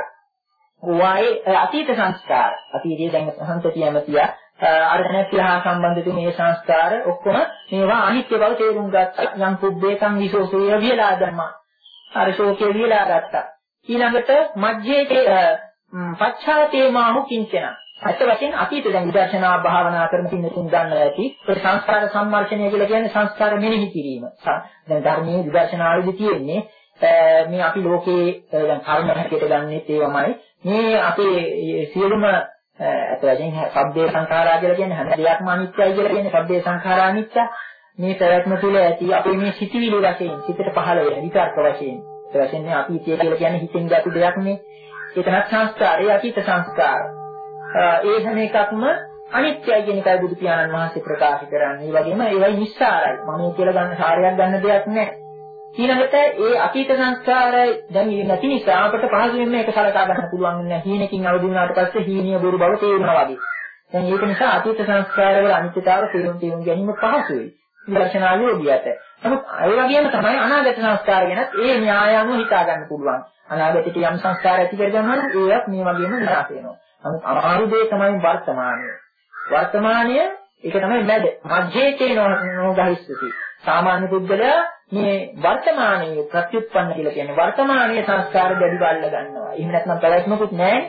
වයි අතීත සංස්කාර අතීතයේ දැන් සංතතියම තියා අර නැතිලා සම්බන්ධ තුනේ මේ සංස්කාර ඔක්කොම මේවා අනිත්‍ය බව තේරුම් ගත්තා. යම් කුබ්බේකම් විසෝසය විලා ධර්ම. අර ශෝකේ විලා ගත්තා. ඊළඟට මජ්ජේ පච්ඡාතේ මාහු කිංචන. අත් වශයෙන් අතීත දැන් විදර්ශනා භාවනා කරන පින්නතුන් දන්නවා ඇති. ඒ සංස්කාර සම්මර්ෂණය කියලා කියන්නේ සංස්කාර මෙනෙහි කිරීම. දැන් ධර්මයේ විදර්ශනාවේදී තියෙන්නේ මේ අපි ලෝකේ දැන් කර්ම හැටියට ගන්නෙත් ඒවමයි. මේ අපේ සියලුම අත් වශයෙන් සබ්බේ සංඛාරා කියලා කියන්නේ හැම දෙයක්ම අනිත්‍යයි කියලා කියන්නේ සබ්බේ සංඛාරා අනිත්‍ය. මේ ප්‍රයත්න තුළ ඇති අපේ මේ සිතිවිලි වශයෙන් සිතට පහළ වෙන විතර්ක වශයෙන්. ඒ වශයෙන් මේ අතීතය කියලා කියන්නේ හිතෙන් ගත්ත දෙයක් නේ. ඒකනත් සංස්කාරය අතීත සංස්කාර. ඒ හැම එකක්ම අනිත්‍යයි කියන එකයි බුදු පියාණන් වහන්සේ ප්‍රකාශ කරන්නේ. ඒ වගේම ඒවයි නිස්සාරයි. මම කියලා ගන්න සාරයක් ගන්න දෙයක් නැහැ. ඊළඟට ඒ අතීත සංස්කාරය දැන් නැති නිසා අපට පහසුවෙන් මේක සලකා ගන්න පුළුවන් නෑ. හීනකින් අවදි වුණාට පස්සේ හීනිය බොරු බව තේරෙනවා වගේ. දැන් ඒක නිසා අතීත සංස්කාරවල අනිත්‍යතාවය තේරුම් තේරුම් ගැනීම පහසුයි. විදර්ශනා යෝගියට. නමුත් ඒ වගේම තමයි අනාගත සංස්කාර ගැනත් ඒ න්‍යාය අනුව හිතා ගන්න පුළුවන්. අනාගතයට යම් සංස්කාර ඇති කර ගන්නවා නම් ඒවත් මේ වගේම විනාශ වෙනවා. නමුත් අමාරු දේ තමයි වර්තමානය. වර්තමානය ඒක තමයි මැද. මධ්‍යේ තේනෝගහිස්සති. සාමාන්‍ය පුද්ගලයා මේ වර්තමානයේ ප්‍රත්‍යুৎপন্ন කියලා කියන්නේ වර්තමානයේ සංස්කාර දැඩිව අල්ල ගන්නවා. එහෙම නැත්නම් පැවැත්මකුත් නැහැ.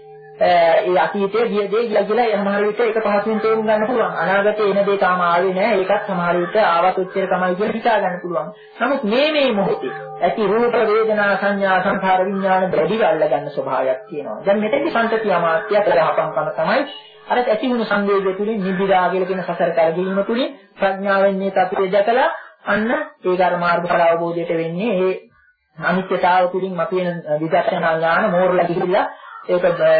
ඒ අතීතයේ ගිය දේ ගියා කියලා සමහර විට ඒක පහසුවෙන් තේරුම් ගන්න පුළුවන්. අනාගතේ එන දේ තාම ආවේ නැහැ. ඒකත් සමහර විට ආවත් උච්චර තමයි කියලා හිතා ගන්න පුළුවන්. නමුත් මේ මේ මොහොතේ ඇති රූප වේදනා සංඥා සංඛාර විඥාන දැඩිව අල්ල ගන්න ස්වභාවයක් තියෙනවා. දැන් මෙතෙන්දි සංතතිය අමාත්‍ය කරහපම්කම තමයි අර ඇති වුණු සංවේගය තුලින් නිබ්බිදා කියලා කියන සසර කරගීම තුලින් ප්‍රඥාවෙන් මේ තත්ත්වය දැකලා අන්න ඒක අර මාර්ගඵල අවබෝධයට වෙන්නේ ඒ අනිත්‍යතාව තුලින් මතුවෙන විදර්ශනා ඥාන මෝරලා ගිහිල්ලා ඒක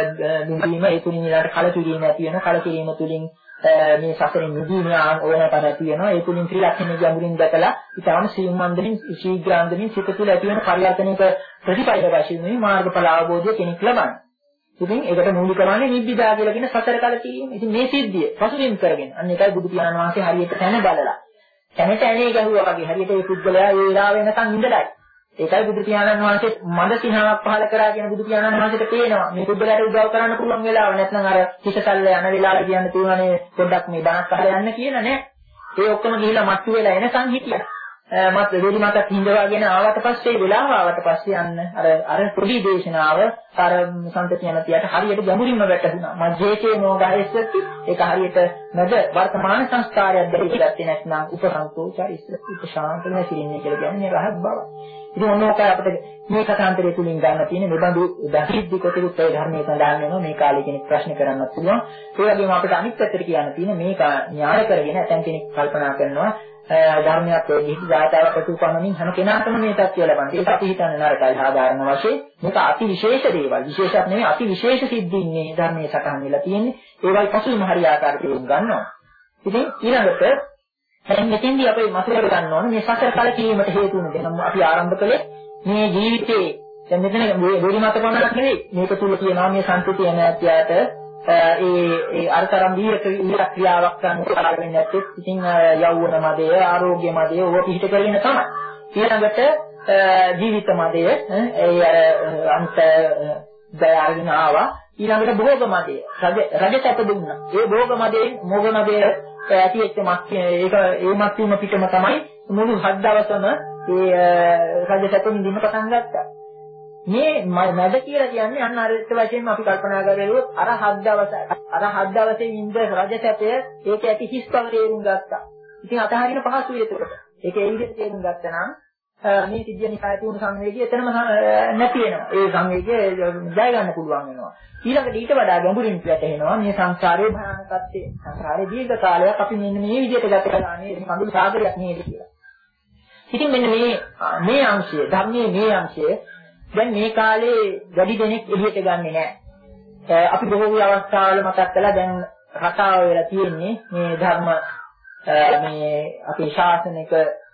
නිදීම ඒ තුලින් ඊළඟට කලකිරීම ඇති වෙනවා. කලකිරීම තුලින් මේ සසරෙන් නිදීම ඕනකට ඇති වෙනවා. ඒ තුලින් ත්‍රිලක්ෂණ ගැඹුරින් දැකලා ඊටම සීමන්දමින් ශීඝ්‍රාන්දමින් සිත තුළ ඇති වෙන පරිවර්තනයක ප්‍රතිපයිද වශයෙන් මේ මාර්ගඵල අවබෝධය කෙනෙක් ලබන්නේ. ඉතින් ඒකට මූලික වන්නේ නිබ්බිදා කියලා කියන සතර කලකිරීම. ඉතින් මේ සිද්ධිය පසුබිම් කරගෙන අන්න ඒකයි බුදු පියාණන් වහන්සේ හරියට තැන බලලා. තැනට ඇනේ ගැහුවා වගේ හරියට ඒ පුද්ගලයා ඒ වෙලාව වෙනකන් ඉඳලා. ඒකයි බුදු පියාණන් වහන්සේ මන්ද සිනාවක් පහල කරා කියන බුදු පියාණන් වහන්සේට පේනවා. මේ පුද්ගලයාට උදව් කරන්න පුළුවන් වෙලාව නැත්නම් අර කිසසල්ල යන වෙලාව කියන්න තියෙනනේ පොඩ්ඩක් මේ බණක් අහලා යන්න කියලා නෑ. ඒ ඔක්කොම ගිහිලා මට්ටු වෙලා එනකන් හිටියා. මත් වෙලි මතක් හිඳවාගෙන ආවට පස්සේ වෙලාව ආවට පස්සේ යන්න අර අර පොඩි දේශනාව අර සම්පතිය නැතියට හරියට ගැඹුරින්ම වැටුණා. මජ්ජේකේ මොගහයස්සති ඒක හරියට නැද වර්තමාන සංස්කාරයක් දෙහිගත්තේ නැත්නම් උපසංකෝ චරිස්ස උපශාන්ත නැතිින්නේ කියලා කියන්නේ රහත් බව. ඉතින් ඔන්නෝක අපිට මේ කතාන්තරය තුලින් ගන්න තියෙන මෙබඳු දහිද්දි කොටුත් ඒ ධර්මයේ සඳහන් වෙනවා. මේ කාලේ කෙනෙක් ප්‍රශ්න කරන්නත් පුළුවන්. ඒ වගේම අපිට අනිත් පැත්තට කියන්න තියෙන මේක න්‍යාය කරගෙන ඇතන් කෙනෙක් කල්පනා කරනවා ධර්මයක් දෙහිදි දාතාවක් ප්‍රතිඋපන්නමින් හැම කෙනාටම මේ තත්ත්වය ලබන්නේ. ඒක අපි හිතන්නේ නරකයි සාධාරණ වශයෙන්. මේක අති විශේෂ දේවල්. විශේෂයක් නෙවෙයි අති විශේෂ සිද්ධීන් මේ ධර්මයේ සටහන් වෙලා තියෙන්නේ. ඒවයි පසුබිම හරි ආකාරයට තේරුම් ගන්නවා. ඉතින් ඊළඟට දැන් මෙතෙන්දී අපි මතක ගන්න ඕනේ මේ සසර කලකිරීමට හේතු වෙන දේ. නම් අපි ආරම්භ කළේ මේ ජීවිතේ දැන් මෙතන වෙරි මත පමණක් නෙවෙයි. මේක තුල කියනවා මේ සංකෘතිය නැත්යාට ඒ ඒ අර්ථරම් දීර්ඝ ක්‍රියාවක් කරන්න කරගෙන නැත්තේ ඉතින් යෞවන මදය ආරෝග්‍ය මදය ඕක පිට කරගෙන තමයි ඊළඟට ජීවිත මදය ඒ අර අන්ත දයාගෙන ආවා ඊළඟට භෝග මදය රජ රජසැප දුන්නා ඒ භෝග මදයෙන් මොග මදය ඇති එක්ක මත් ඒක ඒ මත් වීම පිටම තමයි මුළු හත් දවසම ඒ රජසැප විඳින්න පටන් ගත්තා. මේ මැද කියලා කියන්නේ අන්න අර එක වශයෙන්ම අපි කල්පනා කරගලුවොත් අර හත් දවස අර හත් දවසේ ඉඳ රජසැපය ඒක ඇති හිස් බව තේරුම් ගත්තා. ඉතින් අතහරින පහසුයි ඒකට. ඒක ඒ විදිහට තේරුම් ගත්තා නම් මේ සිද්ධිය නිකායේ තියෙන සංවේගය එතනම නැති වෙනවා. ඒ සංවේගය ජය ගන්න පුළුවන් වෙනවා. ඊළඟට ඊට වඩා ගැඹුරින් වැටෙනවා මේ සංසාරයේ භයානකත්වය. සංසාරයේ දීර්ඝ කාලයක් අපි මෙන්න මේ විදිහට ගත කළා නේද? කඳුළු සාගරයක් නේද කියලා. ඉතින් මෙන්න මේ මේ අංශය ධර්මයේ මේ අංශය දැන් මේ කාලේ වැඩි දෙනෙක් එළියට ගන්නෙ නැහැ. අපි බොහෝ අවස්ථාවල මතක් කළා දැන් රටාව වෙලා තියෙන්නේ මේ ධර්ම මේ අපේ ශාසනික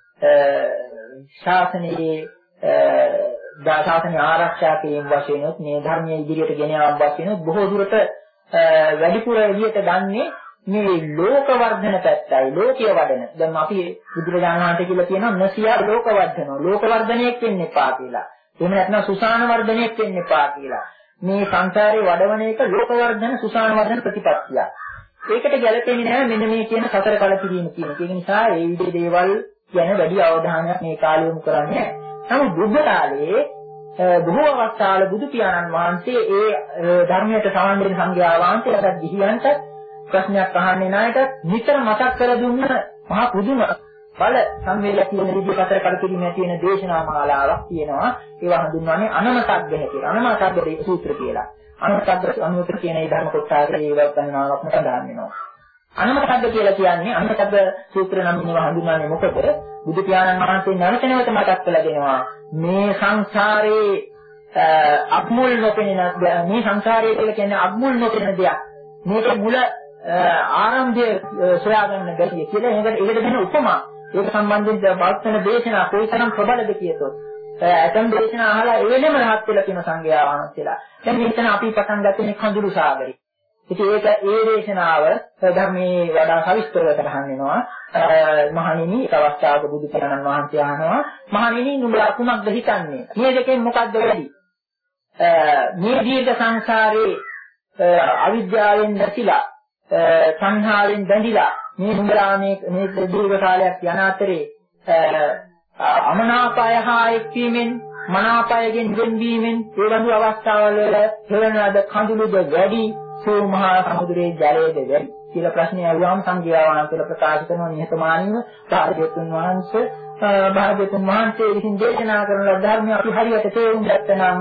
ශාසනයේ දාසාසන ආරක්ෂා කිරීම වශයෙන් උත් මේ ධර්මයේ ඉදිරියට ගෙන යාම වශයෙන් බොහෝ දුරට වැඩිපුර එළියට ගන්නේ මේ ලෝක වර්ධන පැත්තයි ලෝකීය වඩන. දැන් අපි බුදුරජාණන් වහන්සේ කියලා කියනවා නසියා ලෝක වර්ධනෝ ලෝක වර්ධනයක් වෙන්න එපා කියලා. එහෙම නැත්නම් සුසාන වර්ධනයක් වෙන්න එපා කියලා. මේ සංසාරේ වඩවන එක ලෝක වර්ධන සුසාන වර්ධන ප්‍රතිපත්තිය. ඒකට ගැලපෙන්නේ නැහැ මෙන්න මේ කියන සතර කල කිරීම කියන එක. ඒ නිසා ඒ විදිහේ දේවල් ගැන වැඩි අවධානයක් මේ කාලේ යොමු කරන්නේ නැහැ. නමුත් බුද්ධ කාලයේ බොහෝ අවස්ථාවල බුදු පියාණන් වහන්සේ ඒ ධර්මයට සමන් දෙන සංඝයා වහන්සේලාට ගිහියන්ට ප්‍රශ්නයක් අහන්නේ නැයට නිතර මතක් කර දුන්න මහා පුදුම බල සංවේගය කියන විදිහ කතර කර කිරීම ඇති වෙන දේශනා මාලාවක් තියෙනවා. ඒවා හඳුන්වන්නේ අනමතග්ගය කියලා. අනමතග්ග සූත්‍ර කියලා. අනමතග්ග අනුතර කියන ඒ ධර්ම කොටසට ඒවත් ගණනාවක්ම සඳහන් වෙනවා. අනමතග්ග කියලා කියන්නේ අනමතග්ග සූත්‍ර නම් මේවා හඳුන්වන්නේ මොකද? බුදු පියාණන් වහන්සේ නැවත නැවත මතක් කරලා දෙනවා මේ සංසාරේ අක්මුල් නොපෙනෙන මේ සංසාරය කියලා කියන්නේ අක්මුල් නොපෙනෙන දෙයක්. මේක මුල ආරම්භය සොයාගන්න ගැතිය කියලා. ඒකට ඒකට දෙන උපමා ඒක සම්බන්ධයෙන් බෞද්ධ දේශනා කොයිතරම් ප්‍රබලද කියතොත් ඇතම් දේශනා අහලා ඒ වෙලෙම රහත් වෙලා කියන සංඝයා වහන්සේලා. දැන් මෙතන අපි පටන් ගත්තේ කඳුළු සාගරේ. ඉතින් ඒක ඒ දේශනාව ධර්මයේ වඩා සවිස්තරව සඳහන් වෙනවා. මහණෙනි එක අවස්ථාවක බුදු පියාණන් වහන්සේ අහනවා මහණෙනි නුඹලා කුමක්ද හිතන්නේ? මේ දෙකෙන් මොකක්ද වැඩි? මේ දීර්ඝ සංසාරේ අවිද්‍යාවෙන් නැතිලා සංහාවෙන් බැඳිලා මේ නුඹලා මේ මේ දීර්ඝ කාලයක් යන අතරේ අමනාපය හා එක්වීමෙන් මනාපයගෙන් වෙන්වීමෙන් ඒ වගේ අවස්ථාවල හේවන ලද කඳුළුද වැඩි සෝ මහා සමුද්‍රයේ ජලයේද වැඩි කියලා ප්‍රශ්නය අහුවාම සංඝයා වහන්සේලා ප්‍රකාශ කරන නිහතමානීව භාග්‍යවතුන් වහන්සේ භාග්‍යවතුන් වහන්සේ විසින් දේශනා කරන ලද ධර්මය අපි හරියට තේරුම් ගත්තනම්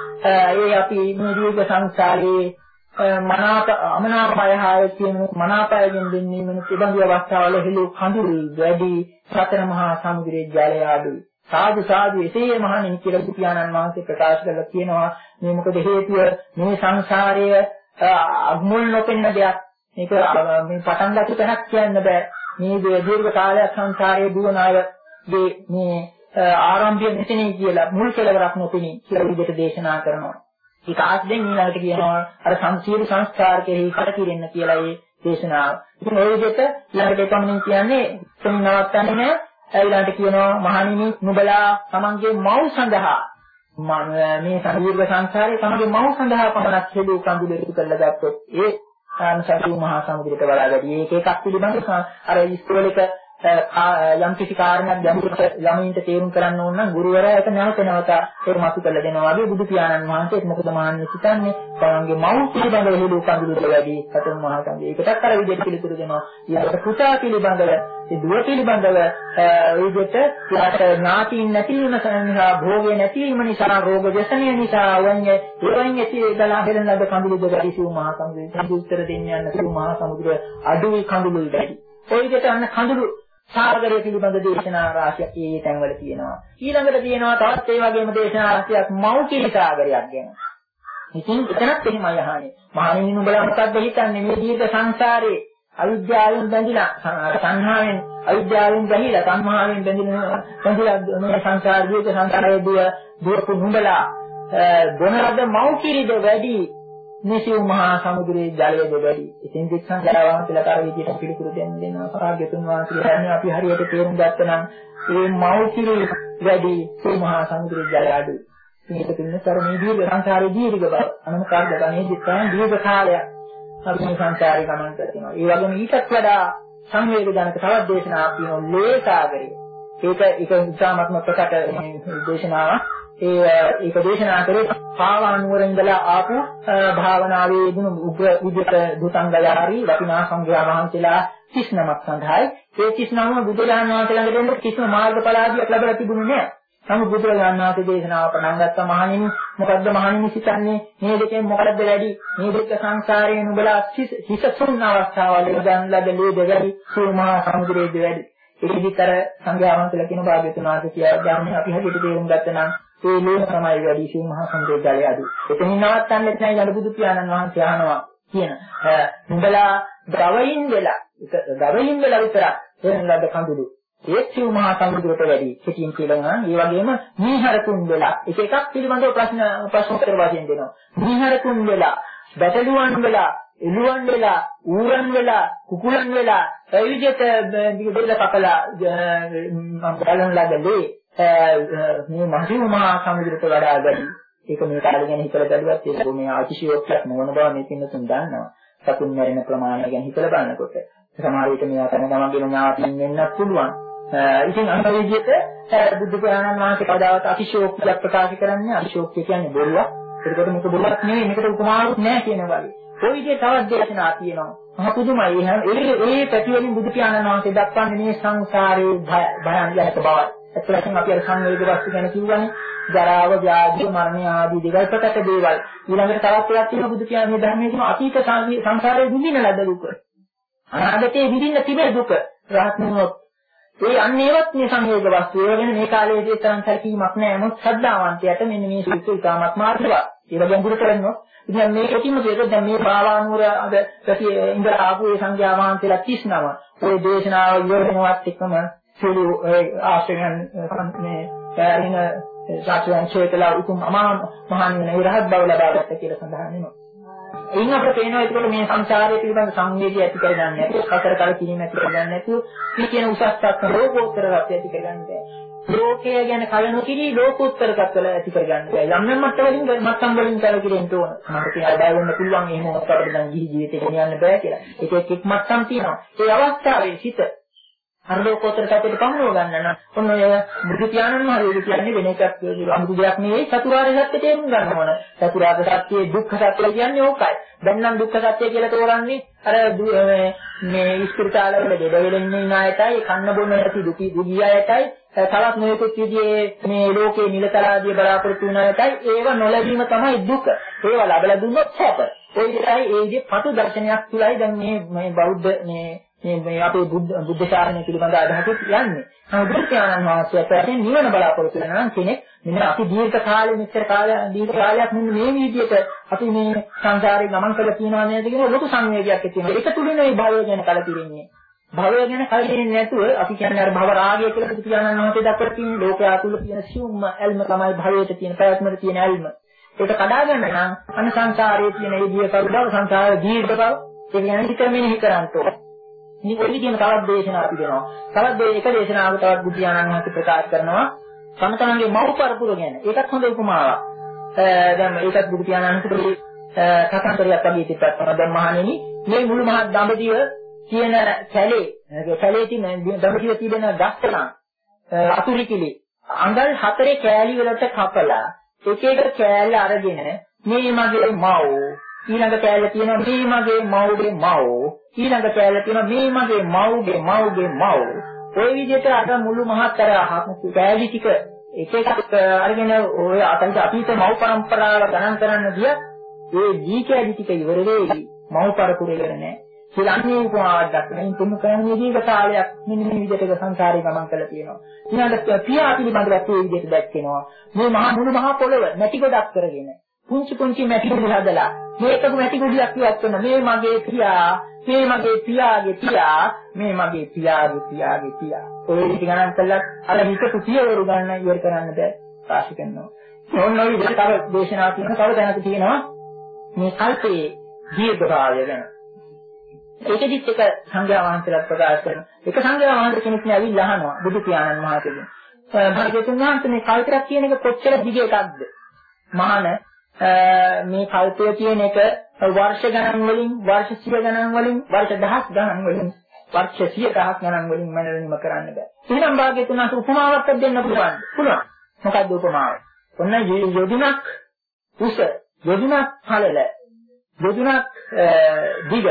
ඒ අපි මේ දීර්ඝ සංසාරේ මනාප අමනාපය හා කියන මනාපයෙන් වෙන්වීමෙන් තිබඳු අවස්ථාවල හෙළු කඳුළු වැඩි සතර මහා සමුද්‍රයේ ජලය අඩුයි. සාදු සාදු එසේ මහණෙනි කියලා බුදුපියාණන් වහන්සේ ප්‍රකාශ කරලා කියනවා මේ මොකද හේතුව මේ සංසාරය අග්මුල් නොපෙන්න දෙයක් මේක මේ පටන් ගන්න තැනක් කියන්න බෑ මේ දීර්ඝ කාලයක් සංසාරයේ දුවන අයගේ මේ ආරම්භය මෙතනයි කියලා මුල් කෙලවරක් නොපෙනී කියලා විදිහට දේශනා කරනවා. ඒක ආස්දෙන් ඊළඟට කියනවා අර සංසීල සංස්කාර කෙරෙහි කටකිරෙන්න කියලා ඒ දේශනාව. ඉතින් ඒ විදිහට ඊළඟට එකමනින් කියන්නේ තුන් නවත්තන්නේ නෑ. ඊළඟට කියනවා මහණෙනි නුඹලා තමන්ගේ මව් සඳහා මේ දීර්ඝ සංසාරේ තමන්ගේ මව් සඳහා පමණක් හෙළු කඳුළු ඉතු කරලා ගත්තොත් ඒ සතු මහා සමුද්‍රයට වඩා වැඩි. ඒක එකක් පිළිබඳව අර ඉස්කෝලේක යම් කිසි කාරණයක් ගැඹුරට ළමයින්ට තේරුම් කරන්න ඕන නම් ගුරුවරයා ඒක නැවත නැවත ඒක මතු කරලා දෙනවා වගේ බුදු පියාණන් වහන්සේ මොකද මහන්නේ සිතන්නේ තමන්ගේ මව් පිළිබඳව හෙළු කඳුළුට වැඩි සතු මහා සමුද්‍රය. ඒකටත් අර විදිහට පිළිතුරු දෙනවා. ඊළඟට පුතා පිළිබඳව ඒ දුව පිළිබඳව ඒ විදිහට යාට ඥාතියින් නැතිවීම නිසා භෝගය නැතිවීම නිසා රෝග व्यसනය නිසා වන්නේ ඒවයින් ඇති දලා හෙළන ලද කඳුළු දෙක ඉසු මහා සමුද්‍රය. සම්පූර්ණ උත්තර දෙන්න යන සු මහා සමුද්‍රය අඩුයි කඳුළු වැඩි. ඒ විදිහට අන්න කඳුළු සාගරය පිළිබඳ දේශනා රාශියක් ඒ තැන්වල තියෙනවා. ඊළඟට තියෙනවා තවත් ඒ වගේම දේශනා රාශියක් මෞඛ්‍ය සාගරයක් ගැන. ඉතින් එතනත් එහෙමයි අහන්නේ. මහණෙනි නුඹලා මොකක්ද හිතන්නේ මේ දීර්ඝ සංසාරේ අවිද්‍යාවෙන් බැඳිලා සංහාවෙන් අවිද්‍යාවෙන් බැඳිලා සංහාවෙන් බැඳිලා බැඳිලා මේ සංසාර දීර්ඝ සංසාරයේ දුව දුවපු නුඹලා ගොනරද මෞඛ්‍යද වැඩි මේසිය මහා සමුද්‍රයේ ජලයද වැඩි. ඉතින් දික්සන් ජලවාන් කියලා කර විදියට පිළිතුරු දෙන්න දෙනවා. සාගතුන් වහන්සේ අපි හරියට තේරුම් ගත්තනම් මේ මෞඛ්‍ය වැඩි මේ මහා සමුද්‍රයේ ජලය අඩුයි. මේක තුනේ තරමේ දීර්ඝ සංසාරයේ දීර්ඝ බව අනුකාරද ගන්නේ දික්සන් දීර්ඝ කාලයක් අපි මේ සංසාරේ ගමන් කරනවා. ඒ වගේම ඊටත් වඩා සංවේගජනක තවත් දේශනාවක් තියෙනවා ලේ සාගරය. ඒක ඒක උදාමත්ම ප්‍රකට දේශනාවක්. ඒ ඒක දේශනා කරේ පාවා නුවර ඉඳලා ආපු භාවනාවේ යෙදුණු උග්‍ර විදිත දුතංගයාරි වටිනා සංඝයා වහන්සේලා තිස් නමක් සඳහායි. ඒ තිස් නම බුදුරජාණන් වහන්සේ ළඟට එන්න කිසිම මාර්ගඵලාදියක් ලැබලා තිබුණේ නැහැ. නමුත් බුදුරජාණන් වහන්සේ දේශනාව පටන් ගත්තා මහණෙනි මොකද්ද මහණෙනි සිතන්නේ මේ දෙකෙන් මොකටද වැඩි මේ දෙක සංසාරයේ නුඹලා හිත සුන් අවස්ථාවල ගන්න ලද ලේද වැඩි සෝ මහා සමුද්‍රයේද වැඩි. ඒක විතර සංඝයා වහන්සේලා කියන භාග්‍යතුන් වහන්සේ කියලා ධර්මයේ අපි හරියට තේරුම් ගත්තා නම් ඒ ලේන තමයි වැඩි සෝ මහා සමුද්‍රයේ ජලය අඩු. එතනින් නවත්තන්නේ නැහැ යන බුදු පියාණන් වහන්සේ අහනවා කියන නුඹලා ගවයින් වෙලා ගවයින් වෙලා විතරක් වෙන ලද කඳුළු ඒ සිව් මහා සමුද්‍රයට වැඩි සිටින් කියලා නම් ඒ වගේම මීහරතුන් වෙලා එක එකක් පිළිබඳව ප්‍රශ්න ප්‍රශ්න උත්තර වශයෙන් දෙනවා. මීහරතුන් වෙලා බැටළුවන් වෙලා එළුවන් වෙලා ඌරන් වෙලා කුකුලන් වෙලා ඒ විදිහට දෙල කපලා බලන ලදලේ මේ මහිම මහා සමුද්‍රයට වඩා වැඩි. ඒක මේ කාලේ ගැන හිතලා බැලුවත් ඒක මේ අතිශයෝක්තියක් නොවන බව මේ පින්නතුන් දන්නවා. සතුන් මැරෙන ප්‍රමාණය ගැන හිතලා බලනකොට සමහර විට මේවා කරන ගමන් ගෙන ඥාතින් වෙන්නත් පුළුවන්. ඉතින් අර විදිහට බුදු පියාණන් වහන්සේ කවදාවත් අතිශෝක්තියක් ප්‍රකාශ කරන්නේ අතිශෝක්තිය කියන්නේ බොරුවක්. ඒකට මේක බොරුවක් නෙවෙයි මේකට උපමාවක් නෑ කියන වගේ. ඔය විදිහේ තවත් දේශනා තියෙනවා. මහ පුදුමයි. ඒ ඒ පැතිවලින් බුදු පියාණන් වහන්සේ දක්වන්නේ මේ සංසාරේ භයානක බව. ඇත්තටම අපි අර සංවේග වස්තු ගැන කිව්වනේ. ජරාව, ව්‍යාධි, මරණය ආදී දේවල් ප්‍රකට දේවල්. ඊළඟට තවත් එකක් තියෙනවා බුදු පියාණන්ගේ ධර්මයේ තියෙන අතීත සංසාරයේ විඳින ලද දුක. අනාගතයේ විඳින්න තිබෙන දුක. රහත් වුණොත් ඒ අන්නේවත් මේ සංවේග වස්තු. ඒ වගේම මේ කාලයේදී තරම් සැලකීමක් නැහැ. මොකද ශ්‍රද්ධාවන්තයට මෙන්න මේ සුසු ඉතාමත් මාර්ගවත්. ඒ වගේම ගුරු කරනොත් ඉතින් මේක කිම කියද දැන් මේ පාවානුවර අද ප්‍රති ඉඳලා ආපු ඒ සංඝයා වහන්සේලා තිස් නම ඔය දේශනාව ඉවර වෙනවත් එක්කම සියලු ආශ්‍රයයන් මේ එන සාක්ෂයන් ඡේතලා උතුම් අමා මහා නිවන රහත් බව ලබාගත්ත කියලා සඳහන් වෙනවා. එයින් අපට පේනවා ඒකවල මේ සංසාරයේ පිළිබඳ සංවේගය ඇති කරගන්න නැතුව, කතර කල කිරීම ඇති කරගන්න නැතුව, මේ කියන උසස් තත්ත්ව ලෝකෝත්තර රත්ය ඇති කරගන්න බෑ. ලෝකය ගැන කලනු කිරි ලෝකෝත්තර තත්ත්වල ඇති කරගන්න බෑ. යම් යම් මට්ටම් වලින් මට්ටම් වලින් කලකිරෙන්න ඕන. මට කියන අදාය වෙන්න පුළුවන් එහෙම අපට දැන් ගිහි ජීවිතේ ගෙනියන්න බෑ කියලා. ඒක එක් එක් මට්ටම් තියෙනවා. ඒ අවස්ථාවේ සිට අර ලෝකෝත්තර තත්ත්වයට පමුණව ගන්න නම් ඔන්න ඔය බුදු පියාණන් වහන්සේ කියන්නේ වෙන එකක් අමුතු දෙයක් නෙවෙයි චතුරාර්ය සත්‍ය තේරුම් ගන්න ඕන. චතුරාර්ය සත්‍යයේ දුක්ඛ සත්‍ය කියන්නේ ඕකයි. දැන් නම් දුක්ඛ සත්‍ය කියලා තෝරන්නේ අර මේ ඉස්පිරිතාලවල දෙඩවෙලින් ඉන්න අයටයි කන්න බොන්න නැති දුකී දුගී අයටයි තවත් නොයෙකුත් විදිහේ මේ ලෝකේ නිලතරාදී බලාපොරොත්තු වුණ අයටයි ඒව නොලැබීම තමයි දුක. ඒව ලැබලා දුන්නොත් සැප. ওই විතරයි ඒ විදිහේ පටු දර්ශනයක් තුලයි දැන් මේ මේ බෞද්ධ මේ මේ අපේ බුද්ධ බුද්ධ ශාසනය පිළිබඳ අදහසක් යන්නේ. නමුත් බුදුරජාණන් වහන්සේ අපෙන් නිවන බලාපොරොත්තු වෙන නම් කෙනෙක් මෙන්න අපි දීර්ඝ කාලෙ මෙච්චර කාලයක් දීර්ඝ කාලයක් මෙන්න මේ විදිහට අපි මේ සංසාරේ ගමන් කරලා තියෙනවා නේද කියන ලොකු සංවේගයක් ඇති වෙනවා. ඒක තුලින් මේ භවය ගැන කලකිරෙන්නේ. භවය ගැන කලකිරෙන්නේ නැතුව අපි කියන්නේ අර භව රාගය කියලා බුදුරජාණන් වහන්සේ දක්වලා තියෙන ලෝකයා තුල තියෙන සියුම්ම ඇල්ම තමයි භවයට තියෙන ප්‍රයත්නෙට තියෙන ඇල්ම. ඒක කඩා ගන්න නම් අන්න සංසාරයේ තියෙන මේ දිය කරුණාව සංසාරයේ දීර්ඝ බව ඒ කියන්නේ හිත මෙනෙහි කරන්න ඕන. මේ ඔය කියන තවත් දේශනා අපි දෙනවා. තවත් එක දේශනාවක තවත් බුද්ධ ඥානන් වහන්සේ ප්‍රකාශ කරනවා තම තමන්ගේ මව් පරපුර ගැන. ඒකත් හොඳ උපමාවක්. දැන් ඒකත් බුද්ධ ඥානන් වහන්සේ කතාන්තරයක් වගේ තිබ්බත් තමයි දැන් මහණෙනි මේ මුළු මහත් දඹදිව කියන කැලේ කැලේ තියෙන දඹදිව තිබෙන ගස්තන අතුරුකිලි අඟල් හතරේ කෑලි වලට කපලා එක එක කෑල්ල අරගෙන මේ මගේ මව් ඊළඟ කෑල්ල තියෙනවා මේ මගේ මව්ගේ මව් ඊළඟ කෑල්ල තියෙනවා මේ මගේ මව්ගේ මව්ගේ මව් ඔය විදිහට අර මුළු මහත් අර කෑලි ටික එක එකක් අරගෙන ඔය අතන්ට අපිට මව් પરම්පරාව ගණන් කරන්න ගියා ඒ දී කෑලි ටික ඉවර වෙයි මව් පරපුරේ ඉවර නැහැ කියලා අන්නේ උපමාවක් දක්වන තුන් කන්නේ දීර්ඝ කාලයක් මෙන්න මේ විදිහට සංසාරේ ගමන් කරලා තියෙනවා ඊළඟට පියා පිළිබඳව ඒ විදිහට දැක්කෙනවා මේ මහා මුළු මහා පොළව නැටි ගොඩක් කරගෙන පුංචි පුංචි මැටි ගොඩ හදලා මේකක මැටි ගොඩක් ඉවත් කරන මේ මගේ පියා මේ මගේ පියාගේ පියා මේ මගේ පියාගේ පියාගේ පියා ඔය විදිහට ගණන් කළා අර හිතට පියවරු ගන්න ඉවර කරන්න බෑ පාසි කරනවා ඕන ඔය විදිහට තව දේශනා තියෙන තව දැනට තියෙනවා මේ කල්පයේ දීර්ඝකාලය ගැන ඒකදිත් එක සංඝයා වහන්සේලාත් ප්‍රකාශ කරන එක සංඝයා වහන්සේ කෙනෙක් ඇවිල්ලා අහනවා බුදු පියාණන් වහන්සේගෙන් භාග්‍යවතුන් වහන්සේ මේ කල්පයක් කියන එක කොච්චර දිග එකක්ද මහාන මේ කල්පය කියන එක වර්ෂ ගණන් වලින් වර්ෂ සිය ගණන් වලින් වර්ෂ දහස් ගණන් වලින් වර්ෂ සිය දහස් ගණන් වලින් මනරණීම කරන්න බෑ. එහෙනම් භාග්‍යවතුන් වහන්සේ උපමාවක් දෙන්න පුළුවන්. පුළුවන්. මොකක්ද උපමාව? ඔන්න යොදුනක් උස යොදුනක් පළල යොදුනක් දිග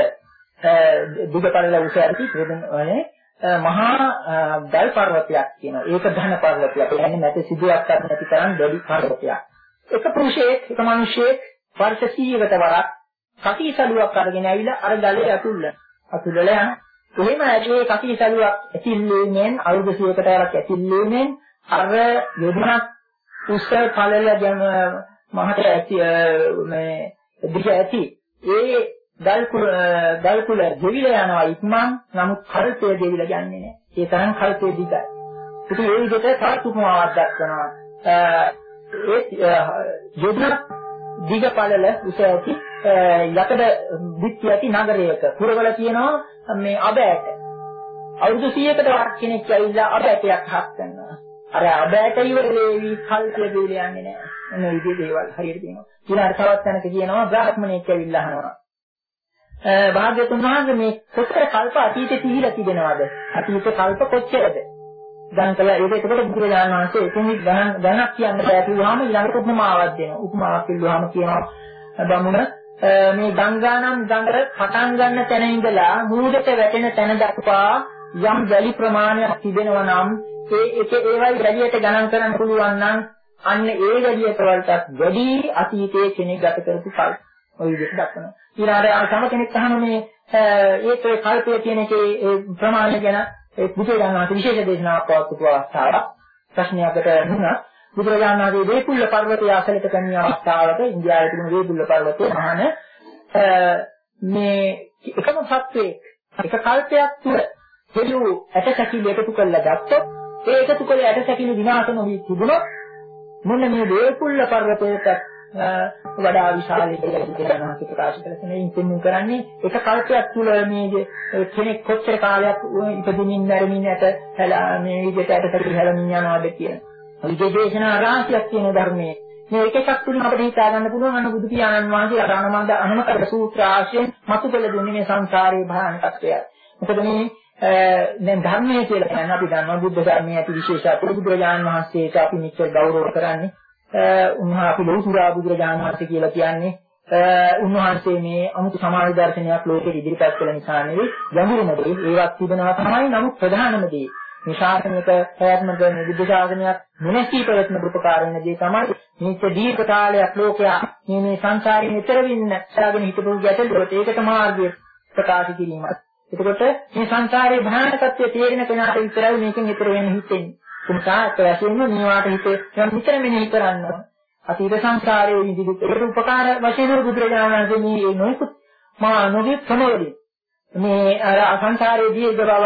දිග පළල උස ඇති යොදුනේ මහා ගල් පර්වතයක් කියනවා. ඒක ධන පර්වතයක්. ඒ කියන්නේ නැති සිදුවක් නැති තරම් දැඩි පර්වතයක්. එක පුරුෂයෙක් එක මිනිහෙක් වර්ෂ සියයකට වරක් කටිසලුවක් අරගෙන ඇවිල්ලා අර ගලේ අතුල්ල අතුල්ලලා යන එහෙම ඇගේ කටිසලුවක් ඇතිල්ලෙමින් අවුරුදු සියයකට වරක් ඇතිල්ලෙමින් අර යොදුනක් උස්ස පළල ගැන මහත ඇති මේ දිග ඇති ඒ ගල් කුල ගල් කුල දෙවිලා යනවා ඉක්මන් නමුත් කල්පය දෙවිලා යන්නේ නැහැ ඒ තරම් කල්පය දිගයි ඉතින් ඒ විදිහට තවත් උපමාවක් දක්වනවා ඒ යොදුන දිග පළල උස ඇති යකඩ දික්ක ඇති නගරයක පුරවල තියෙනවා මේ අබෑට අවුරුදු සියයකට වක් කෙනෙක් ඇවිල්ලා අබෑටයක් හක් කරනවා අර අබෑට ඉවර වෙවි කල්පය දෙවිලා යන්නේ නැහැ මේ විදිහේ දේවල් හරියට තියෙනවා ඊළඟට තවත් තැනක කියනවා බ්‍රාහ්මණයෙක් ඇවිල්ලා අහනවා භාග්‍යතුන් වහන්සේ මේ කොච්චර කල්ප අතීතේ තිහිලා තිබෙනවද අතීත කල්ප කොච්චරද දැන් කළා ඒක එතකොට බුදුරජාණන් වහන්සේ එතනින් ගණන් ගණනක් කියන්න බෑ කිව්වහම ඊළඟට උපමාවක් දෙනවා. උපමාවක් කිව්වහම කියනවා බමුණ මේ ගංගානම් ගඟර පටන් ගන්න තැන ඉඳලා මූදට වැටෙන තැන දක්වා යම් වැලි ප්‍රමාණයක් තිබෙනවා නම් ඒ එක ඒවයි වැලියට ගණන් කරන්න පුළුවන් නම් අන්න ඒ වැලියට වලටත් වැඩි අතීතයේ කෙනෙක් ගත කරපු කල් ඔය විදිහට දක්වනවා. ඊළඟට තම කෙනෙක් අහන මේ ඒකේ කල්පය කියන එකේ ප්‍රමාණය ගැන ඒ බුදුරජාණන් වහන්සේ විශේෂ දේශනාවක් පවත්වපු අවස්ථාවක් ප්‍රශ්නයකට නුණා බුදුරජාණන් වහන්සේ වේපුල්ල පර්වතය අසලට පැමිණ අවස්ථාවක ඉන්දියාවේ තිබුණු වේපුල්ල පර්වතයේ මහාන මේ එකම සත්වයේ එක කල්පයක් තුර හෙළු ඇටසැකිලි එකතු කරලා ගත්තොත් ඒ එකතු කළ ඇටසැකිලි විනාශ නොවී තිබුණොත් මොන මේ දේකුල්ල පර්වතයට වඩා විශාල දෙයක් ප්‍රකාශ කරලා මේ ඉතින් කරන්නේ එක කල්පයක් තුල මේ කෙනෙක් කොච්චර කාලයක් ඉපදෙමින් නැරෙමින් ඇට මේ විදිහට ඇටසැකිලි හැලමින් යනවාද කියන විදේශනා රාශියක් තියෙන ධර්මයේ මේ එක එකක් තුලින් අපිට හිතා ගන්න පුළුවන් අන්න බුදු පියාණන් වහන්සේ අරණමන්ද අනමතර සූත්‍ර ආශ්‍රයෙන් මතු කළ දුන්නේ මේ සංසාරයේ භයානකත්වය. මොකද මේ දැන් ධර්මයේ කියලා කියන්නේ අපි දන්නවා බුද්ධ ධර්මයේ ඇති විශේෂත්වය බුදුරජාණන් වහන්සේට අපි මෙච්චර ගෞරව කරන්නේ. උන්වහන්සේ අපි ලෝතුරා බුදුරජාණන් වහන්සේ කියලා කියන්නේ උන්වහන්සේ මේ අමුතු සමාජ දර්ශනයක් ලෝකෙට ඉදිරිපත් කළ නිසා නෙවෙයි ගැඹුරුම දේ ඒවත් තිබෙනවා තමයි. නමුත් ප්‍රධානම දේ මේ ශාසනික ප්‍රයත්න කරන බුද්ධ ශාසනයක් මොනසී ප්‍රයත්න උපකාර වෙන දේ තමයි මේක දීර්ඝ කාලයක් ලෝකයා මේ මේ සංසාරයෙන් ඈතර වෙන්න ශාගෙන හිටපු ගැටලුවට ඒකට මාර්ගය ප්‍රකාශ කිරීමයි. එතකොට මේ සංසාරයේ භයානකත්වය තේරෙන කෙනාට විතරයි මේකෙන් ඈතර වෙන්න හිතෙන්නේ. උන්සාහත් වශයෙන්ම මේවාට හිතේ යම් විතර මෙනෙහි කරන්න. අතීත සංසාරයේ විදිහට ඒකට උපකාර වශයෙන් බුදුරජාණන් වහන්සේ මේ නොයෙකුත් මා නොයෙක් සමවලදී මේ අර සංසාරයේ දීර්ඝ බව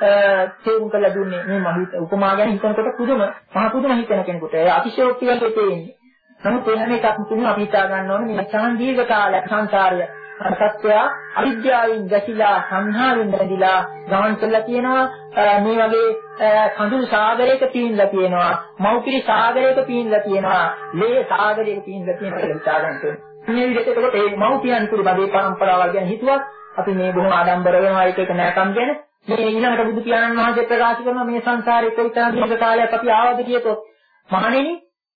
තේරුම් කරලා දුන්නේ මේ මහිත උපමා ගැන හිතනකොට පුදුම මහ පුදුම හිතන කෙනෙකුට ඒ අතිශයෝක්ති වලට තේින්නේ. නමුත් එන මේකක් තුන අපි හිතා ගන්න ඕනේ මේ සාන් දීර්ඝ කාලයක් සංසාරය අරසත්‍ය අවිද්‍යාවෙන් ගැසිලා සංහාවෙන් බැඳිලා ගමන් කරලා තියෙනවා. මේ වගේ කඳුළු සාගරයක පීනලා තියෙනවා, මෞපිරි සාගරයක පීනලා තියෙනවා, ලේ සාගරයක පීනලා තියෙනවා කියලා හිතා ගන්න ඕනේ. මේ විදිහට ඒකට ඒ මෞපියන් පිළිබඳේ පරම්පරාවල් ගැන හිතුවත් අපි මේ බොහොම ආඩම්බර වෙනවා එක එක නැකම් ගැන. මේ ඊළඟට බුදු පියාණන් වහන්සේ ප්‍රකාශ කරන මේ සංසාරේ කොයිතරම් දීර්ඝ කාලයක් අපි ආවද කියතොත් මහණෙනි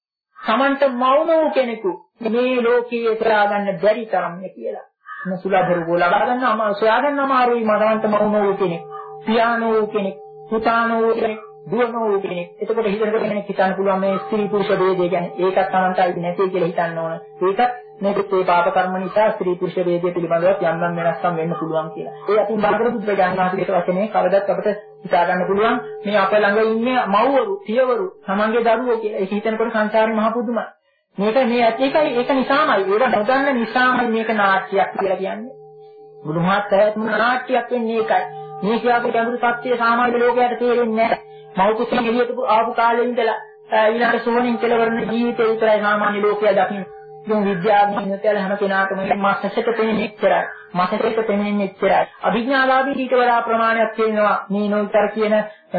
සමන්ත මෞන වූ කෙනෙකු මේ ලෝකයේ කරා ගන්න බැරි තරම්ය කියලා. මුසුලාදරු ගෝලා ගන්න අමාරු සොයාගන්න අමාරුයි මරවන්ත මෞන වූ කෙනෙක්. පියාණෝ වූ කෙනෙක්, පුතාණෝ වූ කෙනෙක්, දුවනෝ වූ කෙනෙක්. එතකොට හිතනකොට කෙනෙක් හිතන්න පුළුවන් මේ ස්ත්‍රී පුරුෂ ભેදය කියන්නේ ඒකත් Tamanටයි නැtei කියලා හිතන්න ඕන. ඒකත් මේකත් ඒ පාප කර්ම නිසා ස්ත්‍රී පුරුෂ ભેදය පිළිබඳව යම් යම් වෙනස්කම් වෙන්න පුළුවන් කියලා. ඒ අතින් බාහිර බුදුරජාණන් වහන්සේගේ වචනේ කවදත් අපිට හිතා ගන්න පුළුවන් මේ අප ළඟ ඉන්නේ මව්වරු, පියවරු, තමන්ගේ දරුවෝ කියලා. ඒක හිතනකොට සංසාරේ මහ පුදුමයි. මේක මේ ඇත්තේකයි ඒක නිසාමයි. ඒක නොදන්න නිසාමයි මේක නාට්‍යයක් කියලා කියන්නේ. බුදුමහත් පැවැත්ම නාට්‍යයක් වෙන්නේ ඒකයි. මේ කියාපු ගැඹුරු සත්‍ය සාමාන්‍ය ලෝකයට තේරෙන්නේ නැහැ. මව් කුසෙන් එළියට ආපු කාලේ ඉඳලා ඊළඟ සෝණින් කෙලවරන ජීවිතේ විතරයි සාමාන්‍ය ලෝකයා දකින්නේ. මේ විද්‍යාඥයන්ට හැම කෙනාටම මාසෙකට පෙනෙන්නේ එච්චරයි. මාසෙකට පෙනෙන්නේ එච්චරයි. අභිඥාලාභී ඊට වඩා ප්‍රමාණයක් තියෙනවා. මේ නොවිතර කියන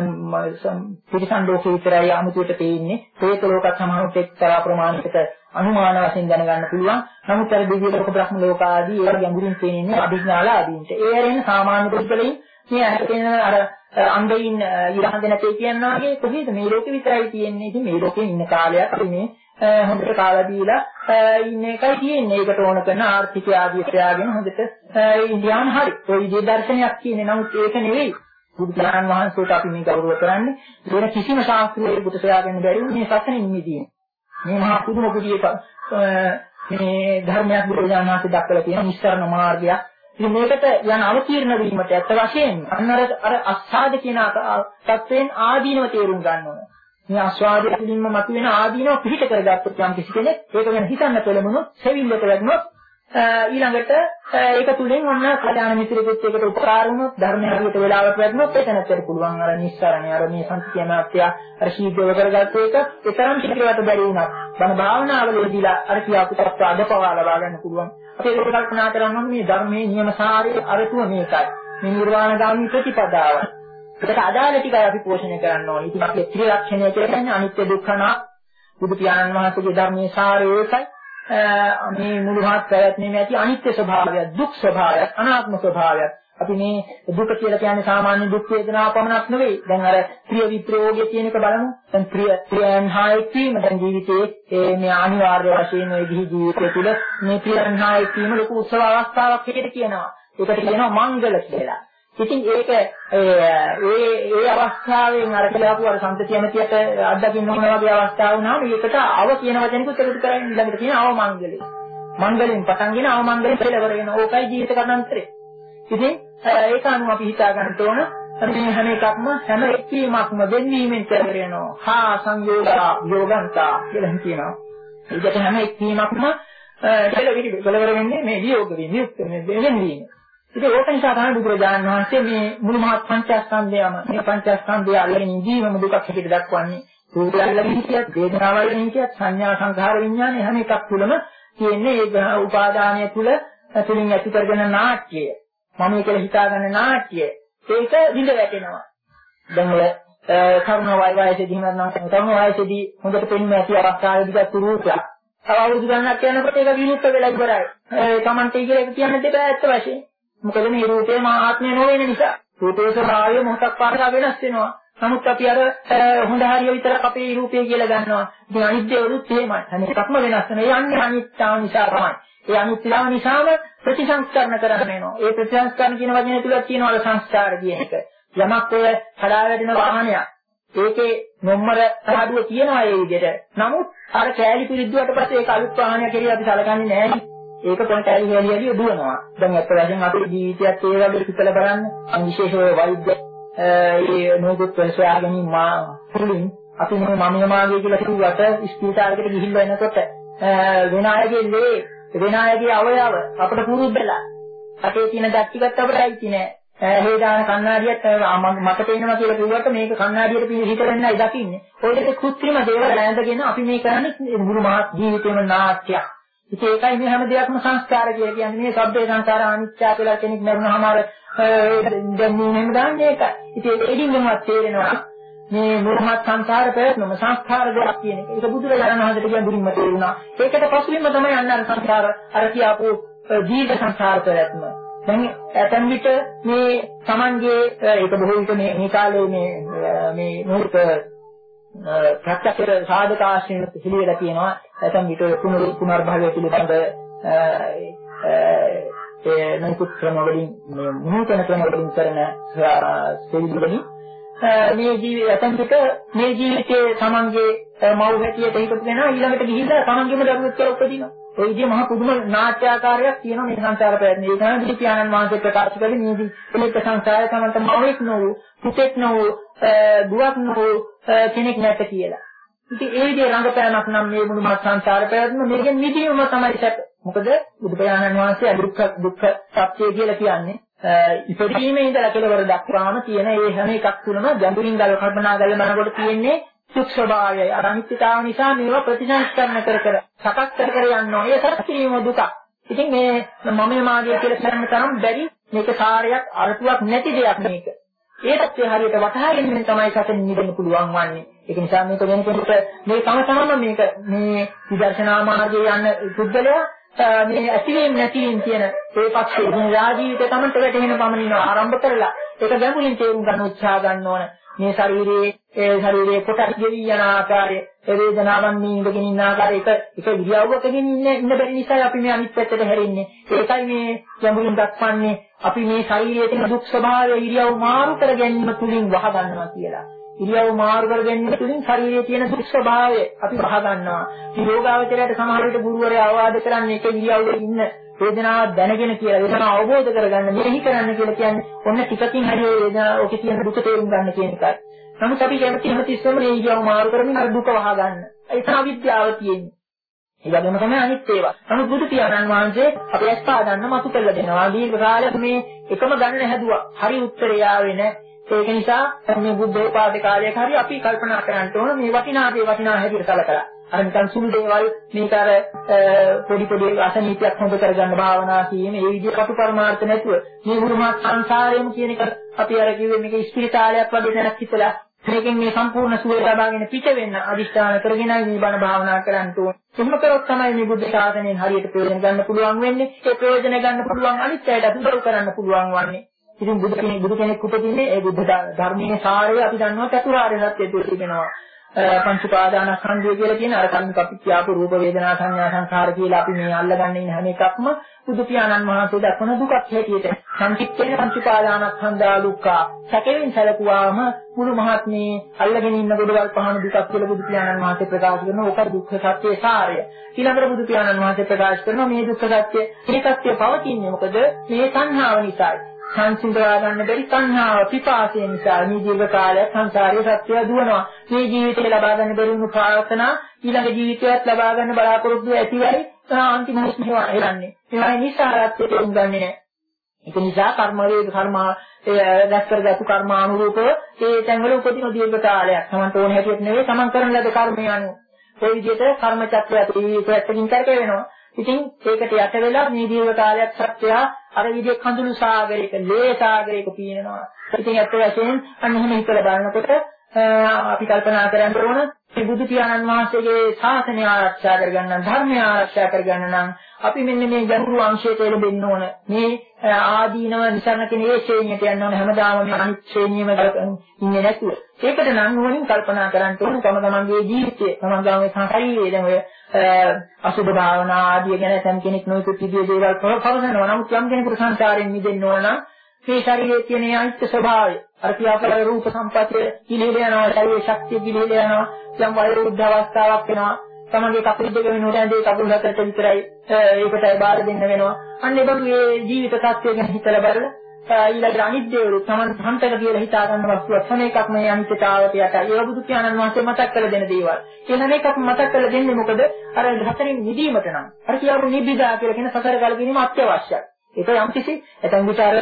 පිරිසන් ලෝකේ විතරයි 아무තුවට පේන්නේ. ප්‍රේත ලෝකත් සමහරවිට එක්තරා ප්‍රමාණයකට අනුමාන වශයෙන් දැනගන්න පුළුවන්. නමුත් අර දිව්‍ය ලෝක බ්‍රහ්ම ලෝක ආදී ඒවා ගැඹුරින් පේන්නේ අභිඥාලාභීන්ට. ඒ ඇරෙන සාමාන්‍ය පුද්ගලයන් මේ ඇහෙන අර අන්දයින් ඉරහඳ නැtei කියනවා වගේ කොහේද මේ ලෝකෙ විතරයි තියෙන්නේ. ඉතින් මේ ලෝකේ ඉන්න කාලයක් අපි මේ හොඳට කාලා දීලා ඉන්න එකයි තියෙන්නේ. ඒකට ඕන කරන ආර්ථිකය ආදී ප්‍රයාගෙන හොඳට ඉන්දියාන හරි. ඒ විදිහේ දර්ශනයක් කියන්නේ. නමුත් ඒක නෙවෙයි. බුදු පියාණන් වහන්සේට අපි මේ ගෞරව කරන්නේ වෙන කිසිම ශාස්ත්‍රීය බුදු සොයාගෙන බැරි මේ සසනින් මිදීම. මේ මහා පුදුම කුඩියක මේ ධර්මයක් බුදුරජාණන් වහන්සේ දක්වලා තියෙන නිස්සාරණ මාර්ගයක්. ඉතින් මේකට යන අවතීර්ණ වීමට ඇත්ත වශයෙන්ම අන්න අර අර අස්සාද කියන තත්වයෙන් ආදීනව තේරුම් ගන්න ඕන. මේ ආස්වාදයේ තුලින්ම මතුවෙන ආදීනව පිළිට කරගත්තොත් යම් කිසි කෙනෙක් ඒක ගැන හිතන්න පෙළඹුණොත් සෙවිල්ලට වැටුණොත් ඊළඟට ඒක තුලින් ඔන්න කල්‍යාණ මිත්‍රයෙකුත් එකට උපකාර වුණොත් ධර්ම හරියට වෙලාවට වැටුණොත් ඒක නැත්තර පුළුවන් අර නිස්සාරණේ අර මේ සංස්කෘතියමාත්‍ය අර ශීඝ්‍රව කරගත්ත එක ඒතරම් ශීඝ්‍රවට බැරි වුණා. බණ භාවනාවලදීලා අර කියාපු තත්ත්ව අදපවා ලබා ගන්න පුළුවන්. අපි ඒක කල්පනා කරනවා මේ ධර්මයේ නියම සාරයේ අරතුව මේකයි. මේ නිර්වාණගාමී ප්‍රතිපදාව. ඒකට අදාළ ටිකයි අපි පෝෂණය කරන්න ඕනේ. ඉතින් අපි ත්‍රිලක්ෂණය කියන්නේ අනිත්‍ය දුක්ඛ නාම බුදු පියාණන් වහන්සේගේ ධර්මයේ සාරය ඒකයි. මේ මුළුමහත් පැවැත්මේ ඇති අනිත්‍ය ස්වභාවය, දුක් ස්වභාවය, අනාත්ම ස්වභාවය. අපි මේ දුක කියලා කියන්නේ සාමාන්‍ය දුක් වේදනාව පමණක් නෙවෙයි. දැන් අර ප්‍රිය විප්‍රයෝගය කියන එක බලමු. දැන් ප්‍රිය ප්‍රියයන් හා එක්වීම දැන් ජීවිතයේ මේ අනිවාර්ය වශයෙන් ওই ගිහි ජීවිතය තුළ මේ ප්‍රියයන් හා එක්වීම ලොකු උත්සව අවස්ථාවක් විදිහට කියනවා. ඒකට කියනවා මංගල කියලා. ඉතින් ඒක ඒ ඒ අවස්ථාවෙන් අර කියලාපු අර සම්පතිය ඇමතියට අත්දකින්න ඕන වගේ අවස්ථාව වුණාම ඒකට අව කියන වචනිකුත් එකතු කරගෙන ඊළඟට කියන අව මංගලෙ. මංගලෙන් පටන්ගෙන අව මංගලෙන් පෙළවර වෙන ඕකයි ජීවිත කතාන්තරේ. ඉතින් ඒක අනුව අපි හිතා ගන්න ඕන මේ හැම එකක්ම හැම එක්වීමක්ම වෙන්වීමෙන් කරගෙනනවා. හා සංයෝගා යෝගන්තා කියලා කියනවා. ඒකට හැම එක්වීමක්ම පෙළවිලි පෙළවර වෙන්නේ මේ වියෝග වීම, නියුක්ත මේ වෙන්වීම. ඉතින් ඒක නිසා තමයි බුදුරජාණන් වහන්සේ මේ මුළු මහත් පංචස්කන්ධයම මේ පංචස්කන්ධය අල්ලගෙන ජීවම දුකක් හැටියට දක්වන්නේ. රූපය අල්ලගෙන හිටියත්, වේදනාව අල්ලගෙන හිටියත්, සංඥා සංඛාර විඥානේ හැම එකක් තුළම තියෙන්නේ ඒ උපාදානය තුළ තුලින් ඇති කරගෙන නාට්‍යය. මම කියලා හිතාගන්න නාට්‍යය. ඒක විඳ වැටෙනවා. දැන් ඔය කර්ම වයසේදී නම් කර්ම වයසේදී හොඳට පෙනෙන ඇති අවස්ථාවේදීත් රූපයක්. තව අවුරුදු ගණනක් යනකොට ඒක විලුප්ත වෙලා ඉවරයි. ඒ Tamante කියලා එක කියන්න දෙපෑ ඇත්ත වශයෙන්. මොකද මේ රූපේ මා ආත්මය නොවන නිසා. රූපේ ස්වභාවය මොහොතක් පාරක වෙනස් වෙනවා. නමුත් අපි අර හොඳ හරිය විතරක් අපේ රූපය කියලා ගන්නවා. ඉතින් අනිත්‍යවලුත් එහෙමයි. අනිත් එකක්ම වෙනස් වෙනවා. ඒ යන්නේ අනිත්‍යව නිසා තමයි. ඒ අනිත්‍යව නිසාම ප්‍රතිසංස්කරණ කරන්න වෙනවා. ඒ ප්‍රතිසංස්කරණ කියන වචනේ තුල තියෙනවා සංස්කාර කියන එක. යමක් ඔය කඩා වැටෙන වාහනයක්. ඒකේ නොම්බර සාදුව තියෙනවා ඒ විදිහට. නමුත් අර කෑලි පිරිද්දුවට පස්සේ ඒක අලුත් වාහනයක් කියලා අපි සලකන්නේ නැහැ. ඒක පොණ කෑලි කෑලි ඇලිය දුවනවා. දැන් අත් වශයෙන් අපේ ජීවිතයත් ඒ වගේ හිතලා බලන්න. විශේෂව වෛද්‍ය ඒ නෝගොත් ප්‍රසාර ගැනීම මා පුලින් අපි මේ මමිය මාගේ කියලා කිව්වට ස්පීතාලයකට ගිහිල්ලා එනකොට වෙන අයගේ ලේ වෙන අයගේ අවයව අපිට පුරුද්දලා අපේ තියෙන දත් ටිකත් අපිට ඇයිති නෑ. හේදාන කණ්ණාඩියත් මට පේනවා කියලා කිව්වට මේක කණ්ණාඩියට පිළිහිට වෙන්නයි දකින්නේ. ඔය දෙක කෘත්‍රිම දේවල් නැඳගෙන අපි මේ කරන්නේ මුළු මහත් ජීවිතේම නාට්‍යයක්. ඉතින් ඒකයි මේ හැම දෙයක්ම සංස්කාර කියලා කියන්නේ. මේ සබ්බේ සංස්කාර අනිත්‍ය කියලා කෙනෙක් නරුනහම අර දැන් මේ නෙමෙයි දාන්නේ ඒක. ඉතින් ඒක එදින්මවත් තේරෙනවා. මේ මුළු මහත් සංස්කාර ප්‍රයත්නම සංස්කාර දෙයක් කියන එක. ඒක බුදුරජාණන් වහන්සේට කියන දුරින්ම තේරුණා. ඒකට පසුබිම තමයි අන්න අර සංස්කාර අර කියපු දීර්ඝ සංස්කාර ප්‍රයත්න. දැන් ඇතන් විට මේ Tamanගේ ඒක බොහෝ විට මේ මේ කාලේ මේ මේ මොහොත ප්‍රත්‍යක්ෂ සාධක ආශ්‍රයෙන් පිළිවෙල තියෙනවා. ඇතන් විට පුනරු පුනර්භවය පිළිබඳ ඒ නයිකුත් ක්‍රම වලින් මේ මොහොතන ක්‍රම වලින් කරන සෙවිලි මේ ජීවිතය ඇතන් විට මේ ජීවිතයේ Tamanගේ මව් හැටියට හිතපු වෙනවා ඊළඟට ගිහිල්ලා Tamanගේම දරුවෙක් කියලා උපදිනවා. ඔය විදිහ මහ පුදුම නාට්‍යාකාරයක් තියෙනවා මේ සංසාර ප්‍රයත්නය. ඒ තමයි බුදු පියාණන් වහන්සේ ප්‍රකාශ කළේ මේ මේක සංසාරය තමන්ට මවෙක් නොවු, පුතෙක් නොවු, දුවක් නොවු කෙනෙක් නැත කියලා. ඉතින් ඒ විදිහේ රංගපෑමක් නම් මේ මුළු මහත් සංසාර ප්‍රයත්න මේකෙන් නිදීම තමයි සැප. මොකද බුදු පියාණන් වහන්සේ දුක්ඛ දුක්ඛ සත්‍ය කියලා කියන්නේ ඉපදීමේ ඉඳලා කෙලවර දක්වාම තියෙන ඒ හැම එකක් තුනම ගැඹුරින් ගල කල්පනා කරලා බලනකොට තියෙන්නේ සුඛ ස්වභාවයයි. අනිත්‍යතාව නිසා මේවා ප්‍රතිසංස්කරණ කර කර සකස් කර කර යනවා. ඒ සත්‍යීම දුක. ඉතින් මේ මම මාගේ කියලා කරන්න තරම් බැරි මේක කාර්යයක් අරතුවක් නැති දෙයක් මේක. ඒකත් ඒ හරියට වටහා ගැනීමෙන් තමයි සතෙන් නිදෙන්න පුළුවන් වන්නේ. ඒක නිසා මේක වෙන කෙනෙකුට මේ තම තමම මේක මේ විදර්ශනා මාර්ගයේ යන පුද්ගලයා මේ ඇතිවීම නැතිවීම කියන ඒ පක්ෂේ මේ රාජීවිතය තමයි වැටෙන පමණින් ආරම්භ කරලා ඒක ගැඹුරින් තේරුම් ගන්න උත්සාහ ගන්න ඕන. මේ ශරීරයේ ඒ ශරීරයේ කොටස් ගෙවි යන ආකාරය, ඒ වේදනාවන් මේ ඉඳගෙන ඉන්න ආකාරය එක එක ඉරියව්වකකින් ඉන්න ඉන්න බැරි නිසා අපි මේ අනිත් පැත්තට හැරෙන්නේ. ඒකයි මේ ගැඹුරින් දක්වන්නේ අපි මේ ශරීරයේ තියෙන දුක් ස්වභාවය ඉරියව් මාරු කර ගැනීම තුලින් වහ ගන්නවා කියලා. ඉරියව් මාරු කර ගැනීම තුලින් ශරීරයේ තියෙන දුක් ස්වභාවය අපි වහ ගන්නවා. මේ යෝගාවචරයට සමහර විට ගුරුවරයා අවවාද කරන්නේ ඒක ඉරියව්වේ ඉන්න වේදනාව දැනගෙන කියලා වේදනාව අවබෝධ කරගන්න මෙහි කරන්න කියලා කියන්නේ ඔන්න ටිකකින් හරි වේදනාව ඔකේ තියෙන දුක තේරුම් ගන්න කියන එකයි. නමුත් අපි කැමති හැමතිස්සෙම මේ ඉරියව් මාරු කරමින් අර දුක වහ ගන්න. ඒක අවිද්‍යාව තියෙන්නේ. ඒ වගේම තමයි අනිත් ඒවා. නමුත් බුදු පියාණන් වහන්සේ අපි ඇස්පා ගන්න මතු කළ දෙනවා. දීර්ඝ කාලයක් මේ එකම ගණන හැදුවා. හරි උත්තරය ආවේ නැහැ. ඒක නිසා මේ බුද්ධෝපාද කාලයක හරි අපි කල්පනා කරන්න ඕන මේ වටිනා දේ වටිනා හැටියට සැලකලා. අර නිකන් සුළු දේවල් මේක අර පොඩි පොඩි අසනීපයක් හොඳ කරගන්න භාවනා කිරීම ඒ විදිහ කටු පරමාර්ථ නැතුව මේ මුරුමත් සංසාරයේම කියන එක අපි අර කිව්වේ මේක ස්පිරිතාලයක් වගේ දැනක් හිතලා මේකෙන් මේ සම්පූර්ණ සුවය ලබාගෙන පිට වෙන්න අදිෂ්ඨාන කරගෙනයි මේ බණ භාවනා කරන්න ඕනේ. එහෙම කරොත් තමයි මේ බුද්ධ ශාසනයෙන් හරියට ප්‍රයෝජන ගන්න පුළුවන් වෙන්නේ. ඒ ප්‍රයෝජන ගන්න පුළුවන් අනිත් අයට උදව් කරන්න පුළුවන් වන්නේ. ඉතින් බුදු කෙනෙක් බුදු කෙනෙක් උපදින්නේ ඒ බුද්ධ ධර්මයේ සාරය අපි දන්නවා චතුරාර්ය සත්‍ය තුලිනවා. පංච උපාදානස්කන්ධය කියලා කියන අර කලින් අපි කියපු රූප වේදනා සංඥා සංඛාර කියලා අපි මේ අල්ලගන්න ඉන්න හැම එකක්ම බුදු පියාණන් වහන්සේ දක්වන දුකක් හැටියට සංකිට්ඨේන පංච උපාදානස්කන්ධා දුක්ඛ සැකයෙන් සැලකුවාම මුළු මහත් මේ අල්ලගෙන ඉන්න ගොඩවල් පහන දුකක් කියලා බුදු පියාණන් වහන්සේ ප්‍රකාශ කරන ඕක දුක්ඛ සත්‍යයේ සාරය. ඊළඟට බුදු පියාණන් වහන්සේ ප්‍රකාශ කරනවා මේ දුක්ඛ සත්‍ය මේ සත්‍ය පවතින්නේ මොකද මේ සංහාව නිසායි. සංසිඳවා ගන්න බැරි සංහාව පිපාසය නිසා මේ ජීවිත කාලය සංසාරයේ සත්‍යය දුවනවා. මේ ජීවිතේ ලබා ගන්න බැරි වුණු ප්‍රාර්ථනා ඊළඟ ජීවිතයත් ලබා ගන්න බලාපොරොත්තු ඇතිවයි අන්තිම මොහොතේ එන්නේ. ඒවයි නිසාරත්වයට උගන්නේ නැහැ. ඒක නිසා කර්ම වේග කර්ම ඒ දැස් කරගත්තු කර්මානුරූපව ඒ තැන්වල උපදින දීර්ඝ කාලයක්. Taman ඕන හැටියට නෙවෙයි Taman කරන ලද කර්මය අනුව. ඒ විදිහට කර්ම චක්‍රය පැත්තකින් කරකවෙනවා. ඉතින් ඒකට යට වෙලා මේ දීර්ඝ කාලයක් සත්‍යය අර විදිහේ කඳුළු සාගරයක, ලේ සාගරයක පීනනවා. ඉතින් අත් වශයෙන් අන්න එහෙම හිතලා බලනකොට අපි කල්පනා කරන්න ඕන මේ බුදු පියාණන් වහන්සේගේ ශාසනය ආරක්ෂා කරගන්න, ධර්මය ආරක්ෂා කරගන්න නම් අපි මෙන්න මේ ගැඹුරු අංශයට එළඹෙන්න ඕන. මේ ආදීනව නිසරණ කියන ඒ ශ්‍රේණියට යන්න ඕන. හැමදාම මේ අනිත් ශ්‍රේණියම ඉන්නේ නැතුව. ඒකට නම් නුවණින් කල්පනා කරන්න ඕන තම තමන්ගේ ජීවිතය, තමන්ගේ සංකල්පය දැන් ඔය අසුභ භාවනා ආදී ගැන සම් කෙනෙක් නොයෙකුත් විදිහේ දේවල් පවසනවා. නමුත් යම් කෙනෙකුට සංසාරයෙන් මිදෙන්න ඕන නම් මේ ශරීරයේ තියෙන අනිත්‍ය ස්වභාවය, අර කියාපල රූප සම්පත්තිය කිලිහෙල යනවා, ශරීරයේ ශක්තිය කිලිහෙල යනවා, යම් වෛරුද්ධ අවස්ථාවක් වෙනවා. තමන්ගේ කකුල් දෙක වෙනුවට ඇඳේ කකුල් හතරට විතරයි ඒකටයි බාර දෙන්න වෙනවා. අන්න ඒ වගේ මේ ජීවිත තත්ත්වය ගැන හිතලා බලලා ඊළඟ අනිත්‍යවරු තමන් හන්තක කියලා හිතා ගන්න වස්තුවක් හැම එකක්ම මේ අනිත්‍යතාවට යටයි. ඒ බුදු පියාණන් වහන්සේ මතක් කරලා දෙන දේවල්. ඒ හැම එකක්ම මතක් කරලා දෙන්නේ මොකද? අර හතරින් නිදීමට නම්. අර කියවු නිබ්බිදා කියලා කියන සතර කල කිරීම අත්‍යවශ්‍යයි. ඒක යම්කිසි එතෙන් විතර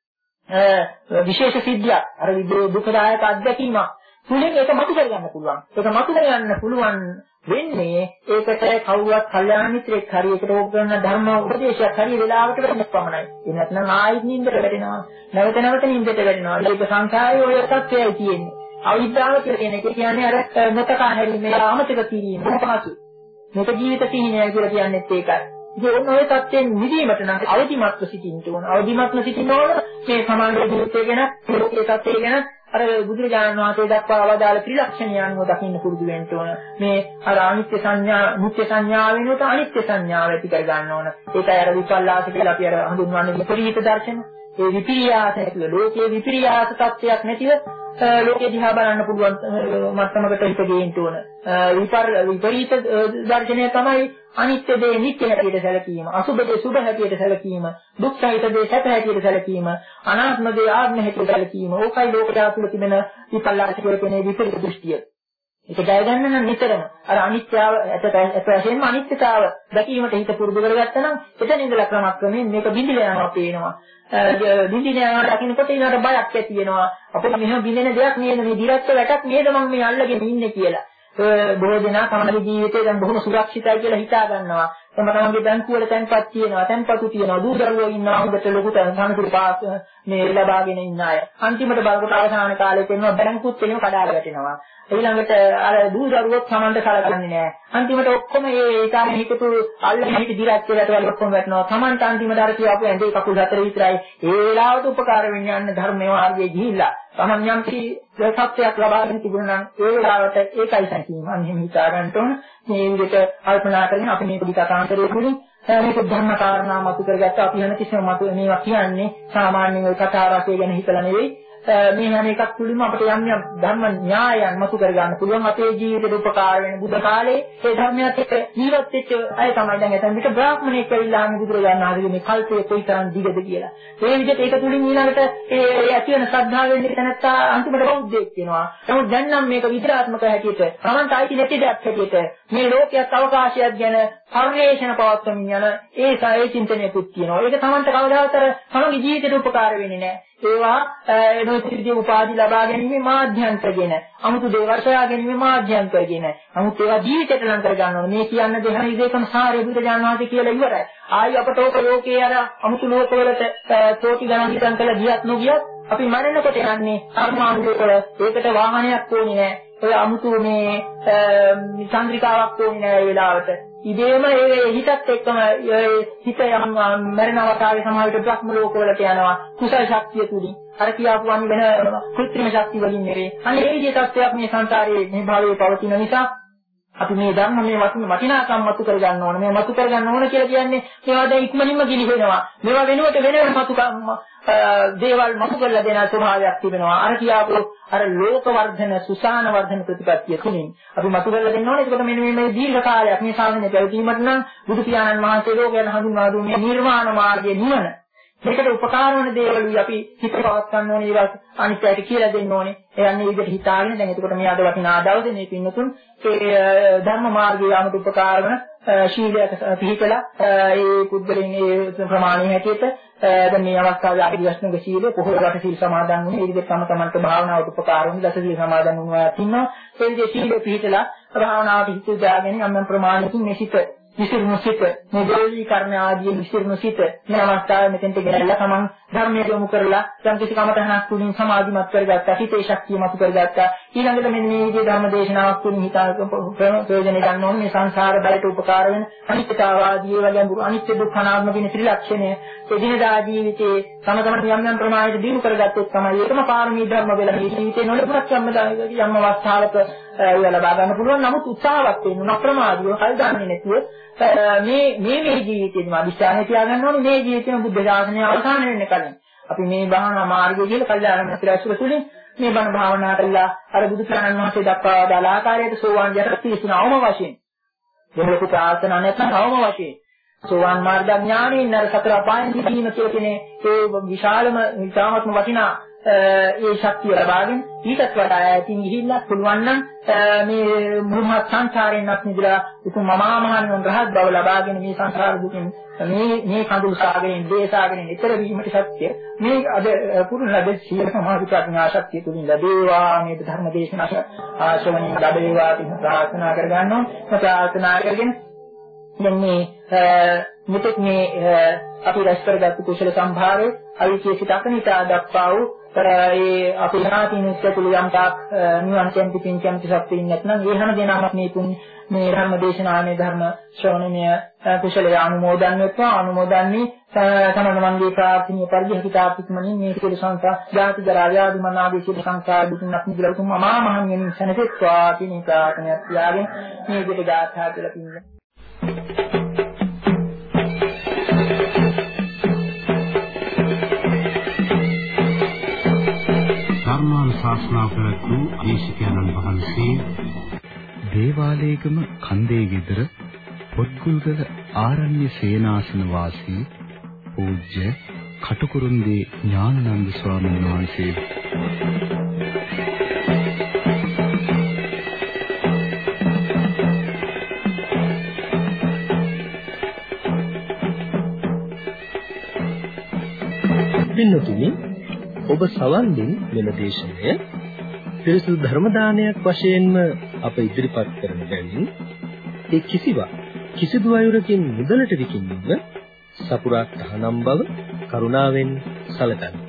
විශේෂ සිද්ධියක්. අර දුකදායක අත්දැකීමක්. තුලින් ඒක මතු කරගන්න පුළුවන්. ඒක මතු කරගන්න පුළුවන් වෙන්නේ ඒකට කවුරුත් කල්යාණ මිත්‍රෙක් හරියකට ඕක කරන ධර්ම උපදේශයක් හරිය වෙලාවට වෙන්න පමණයි. ඒ නැත්නම් ආයෙත් නින්දට වැටෙනවා. නැවත නැවත නින්දට වැටෙනවා. ඒක සංසාරයේ ඔය තත්ත්වයයි තියෙන්නේ. අවිද්‍යාව කියන එක කියන්නේ අර නොතකා හැරීමේ ආමතක කිරීම පහසු. මේක ජීවිත සිහිනය කියලා කියන්නේත් ඒකයි. ඉතින් ඔය තත්ත්වෙන් නිදීමට නම් අවදිමත්ව සිටින්න ඕන. අවදිමත්ව සිටින්න ඕන මේ සමාජ ජීවිතය ගැන, ලෝකයේ තත්ත්වය ගැන අර බුදුරජාණන් වහන්සේ දක්වා අවදාළ ත්‍රිලක්ෂණය අනුව දකින්න පුරුදු වෙන්න ඕන. මේ අර අනිත්‍ය සංඥා, නිත්‍ය සංඥා වෙනුවට අනිත්‍ය සංඥාව ඇති කර ගන්න ඕන. ඒකයි අර විපල්ලාස කියලා අපි අර හඳුන්වන්නේ විපරීත දර්ශන. ඒ විපිරියාස නැතිව, ලෝකයේ විපිරියාස තත්ත්වයක් නැතිව ලෝකෙ දිහා බලන්න පුළුවන් මට්ටමකට හිත ගේන්න ඕන. විපර විපරීත දර්ශනය තමයි අනිත්‍ය දේ නිත්‍ය හැටියට සැලකීම, අසුභ දේ සුභ හැටියට සැලකීම, දුක් සහිත දේ සැප හැටියට සැලකීම, අනාත්ම දේ ආත්ම හැටියට සැලකීම. ඕකයි ලෝකයා තුළ තිබෙන විපල්ලාස කියන විපරීත දෘෂ්ටිය. ඒක ජය ගන්න නම් නිතරම අර අනිත්‍යව ඇත වශයෙන්ම අනිත්‍යතාව දැකීමට හිත පුරුදු කරගත්තා නම් එතන ඉඳලා ක්‍රමක්‍රමයෙන් මේක බිඳිලා යනවා පේනවා. බිඳිලා යනවා දකින්නකොට ඊළඟට බයක් ඇති වෙනවා. අපිට මෙහෙම බිඳෙන දෙයක් නේද, මේ දිරච්ච වැටක් නේද මම මේ අල්ලගෙන ඉන්නේ කියලා. බොහෝ දෙනා තමගේ ජීවිතේ දැන් බොහොම සුරක්ෂිතයි කියලා හිතා ගන්නවා. තම තමන්ගේ බැංකු වල තැන්පත් තියෙනවා, තැන්පතු තියෙනවා, දූ දරුවෝ ඉන්නවා, හොඳට ලොකු තනතුරු පාස් මේ ලබාගෙන ඉන්න අය. අන්තිමට බලකට අවසාන කාලේ කියනවා බැංකුත් එනවා කඩාලා වැටෙනවා. ඊළඟට අර දූ දරුවොත් සමන්ට සලකන්නේ නැහැ. අන්තිමට ඔක්කොම මේ ඒකාම හිතපු අල්ලගෙන හිට දිරච්ච වැටවල ඔක්කොම වැටෙනවා. සමන්ට අන්තිමට අර කියවපු ඇඳේ කකුල් හතර විතරයි. ඒ වෙලාවට උපකාර වෙන්නේ යන්න ධර්මයේ මාර්ගයේ ගිහිල්ලා. තමන් යම් කි සත්‍යයක් ලබාගෙන තිබුණා නම් ඒ වෙලාවට ඒකයි සංකීර්ණ. අන්න එහෙම හිතා ගන්න ඕන. මේ විදිහට කල්පනා කරගෙන අපි මේක දිගටාන්තරේ පුරුදු මේක ධර්ම කාරණා මතු කරගත්ත අපි වෙන කිසිම මතු මේවා කියන්නේ සාමාන්‍යයෙන් ওই කතා රසය ගැන හිතලා නෙවෙයි. මේ හැම එකක් තුළින්ම අපිට යම් යම් ධර්ම න්‍යායයන් මතු කර ගන්න පුළුවන්. අපේ ජීවිතේට උපකාර වෙන බුද්ධ කාලේ ඒ ධර්මයත් එක්ක ජීවත් වෙච්ච අය තමයි දැන් එතන විතර බ්‍රාහ්මණයෙක් වෙලා ආන්නේ බුදුරජාණන් වහන්සේගේ මේ කල්පයේ කොයිතරම් දිගද කියලා. ඒ විදිහට ඒක තුළින් ඊළඟට ඒ ඇති වෙන ශ්‍රද්ධාව වෙන්නේ තැනත්තා අන්තිමට බෞද්ධයෙක් වෙනවා. නමුත් දැන් නම් මේක විතරාත්මක හැටියට තමන්ට අයිති නැති දෙයක් හැටියට මේ ලෝකයක් අවකාශයක් ගැන පරිශ්‍රණ පවත්වමින් යන ඒ සායේ චින්තනයකුත් තියෙනවා. ඒක තමන්ට කවදාවත් තමන්ගේ ජීවිතේට උපකාර වෙන්නේ නැහැ. ඒවා නොසිරිදී උපාධි ලබා ගැනීම මාධ්‍යයන් කරගෙන, අමුතු දේවල් සොයා ගැනීම මාධ්‍යයන් කරගෙන, අමුතු ඒවා ජීවිතයට ලං කර ගන්න ඕනේ. මේ කියන්න දෙහන ඉදේකම සාරේ බුදුරජාණන් වහන්සේ කියලා ඉවරයි. ආයි අපට ඕක ලෝකේ අර අමුතු ලෝකවලට කෝටි ගණන් හිතන් කළා ගියත් නොගියත් අපි මරණකොට යන්නේ කර්මානුකූලව. ඒකට වාහනයක් ඕනේ නැහැ. ඔය අමුතු මේ චන්ද්‍රිකාවක් ඕනේ නැහැ ඒ වෙලාවට. ඉබේම ඒ හිතත් එක්කම හිත යම් මරණ අවස්ථාවේ සමාවිත බ්‍රහ්ම ලෝකවලට යනවා. කුසල ශක්තිය තුලින්. අර කියාපුවන් වෙන කෘත්‍රිම ශක්තිය වලින් නෙවෙයි. අනේ ඒ විදිහේ තත්ත්වයක් මේ සංසාරයේ මේ භාවයේ පවතින නිසා අපි මේ ධර්ම මේ වටිනාකම් මතු කර ගන්න ඕන. මේ මතු කර ගන්න ඕන කියලා කියන්නේ මේවා දැන් ඉක්මනින්ම ගිලිහෙනවා. මේවා වෙනුවට වෙන මතු දේවල් මතු කරලා දෙන ස්වභාවයක් තිබෙනවා. අර කියාපු අර ලෝක වර්ධන, සුසාන වර්ධන ප්‍රතිපත්තිය තුලින් අපි මතු කරලා දෙන්න ඕනේ. ඒකට මෙන්න මේ දීර්ඝ කාලයක් මේ ශාසනය පැවතීමට නම් බුදු පියාණන් වහන්සේ ලෝකයන් හඳුන්වා දුන්නේ නිර්වාණ මාර්ගයේ නිවන. මේකට උපකාර වන දේවලුයි අපි හිත පවත් ගන්න ඕනේ ඒවා අනිත් අයට කියලා දෙන්න ඕනේ. ඒ යන්නේ විදිහට හිතාගෙන දැන් එතකොට මේ අද වටිනා දවසේ මේ පින්නතුන් ඒ ධර්ම මාර්ගයේ යමට උපකාර වන ශීලයක පිළිපලා ඒ පුද්ගලයන් ඒ ප්‍රමාණය හැටියට දැන් මේ අවස්ථාවේ අපි දිවස්නක ශීලය කොහොමද රට සීල් සමාදන් වුනේ ඒ විදිහට තම තමන්ට භාවනාවට උපකාර වුනේ දස සීල් සමාදන් වුණා තින්නවා ඒ විදිහේ ශීලය පිළිපලා භාවනාවට හිත දාගෙන යම් යම් ප්‍රමාණයකින් මේ සිත විසිරුණු සිත මොදෝලීකරණ ආදී විසිරුණු සිත මේ අවස්ථාවේ මෙතෙන්ට ගෙනල්ලා තමන් ධර්මයේ යොමු කරලා යම් කිසි කමතහනක් තුලින් සමාධිමත් කරගත්තා හිතේ ශක්තිය මතු කරගත්තා ඊළඟට මෙන්න මේ විදිහේ ධර්ම දේශනාවක් තුලින් හිතාක ප්‍රයෝජන ගන්න ඕනේ මේ සංසාර බලයට උපකාර වෙන අනිත්‍යතාවාදී වගේ අනිත්‍ය දුක්ඛ අනාත්ම කියන ත්‍රිලක්ෂණය එදිනදා ජීවිතේ තම තමන් යම් යම් ප්‍රමාණයට දිනු කරගත්තොත් තමයි ඒකම පාරමී ධර්ම වෙලා මේ ජීවිතේ නොලබුණත් යම් යම් අවස්ථාවක ඒ ලබා ගන්න පුළුවන්. නමුත් උත්සාහවත් වෙන්න අප්‍රමාදීව කල් දාන්නේ නැතුව මේ මේ මේ ජීවිතේදී අදිස්ථානය තියාගන්න ඕනේ මේ ජීවිතේම බුද්ධ ශාසනය අවසන් වෙන්න කලින්. අපි මේ භාවනා මාර්ගය කියලා කල්යාණ මිත්‍රාසුර තුලින් මේ බණ භාවනා කරලා අර බුදු සරණන් වහන්සේ දක්වා දාලා ආකාරයට සෝවාන් යට පිළිසුනවම වශයෙන්. දෙමළක ප්‍රාර්ථනා නැත්නම් අවම වශයෙන්. සෝවාන් මාර්ග ඥානෙන් නර සතර අපායන් දිවීම කියන්නේ ඒ විශාලම ඉතාමත්ම වටිනා ඒ ශක්තිය ලබාගෙන ඊටත් වඩා ඈතින් ගිහිල්ලා පුළුවන් නම් මේ මුහත් සංසාරයෙන් අත් මිදලා උතුම් මමා මහ නිවන් රහත් බව ලබාගෙන මේ සංසාර දුකින් මේ මේ කඳුළු සාගරයෙන් දේසාගරයෙන් ඈතර වීමට ශක්තිය මේ අද පුරුණ ලද සීල සමාධි ප්‍රඥා ශක්තිය තුලින් ලැබේවා මේ ධර්ම දේශනාව ආශ්‍රවණීය ලැබේවා කියන ප්‍රාර්ථනා කර ගන්නවා ප්‍රාර්ථනා කරගෙන දැන් මේ මෙතෙක් මේ අපි රැස් කරගත්තු කුසල සම්භාරයේ අවිචේසිත අකනිතා දක්වා වූ ඒ අපේ ඥාතිනිස්ස තුල යම් තාක් නිවන් කැමති පින් කැමති සත්‍යින් නැත්නම් ඒ හැම දෙනාම මේ තුන් මේ ධර්ම දේශනාවේ ධර්ම ශ්‍රවණමය කුසලය අනුමෝදන් වෙත්වා අනුමෝදන්නේ තමන්ගේ ප්‍රාර්ථනීය පරිදි හිතාපිටමනින් මේ කුසල සංසා ජාති ජරා ව්‍යාධි මරණාදී සියලු සංසාර දුකින් නිදලා උතුම් අමා මහ නිවනින් සැනසෙත්වා කියන ප්‍රාර්ථනාවක් තියාගෙන මේ විදිහට ගාථා කියලා පින්න ධර්මානුශාසනා කරපු දේශකයන්න් වහන්සේ දේවාලේගම කන්දේ ගෙදර පොත්ගුල්ගල ආරණ්‍ය සේනාසන වාසී පූජ්‍ය කටුකුරුන්දී ඥානানন্দ ස්වාමීන් වහන්සේ පින්නතුනි ඔබ සවන් දෙන මෙම දේශනය පිරිසුදු ධර්ම දානයක් වශයෙන්ම අප ඉදිරිපත් කරන බැවින් ඒ කිසිවක් කිසිදු අයුරකින් මුදලට විකිණීම සපුරා තහනම් බව කරුණාවෙන් සැලකන්න.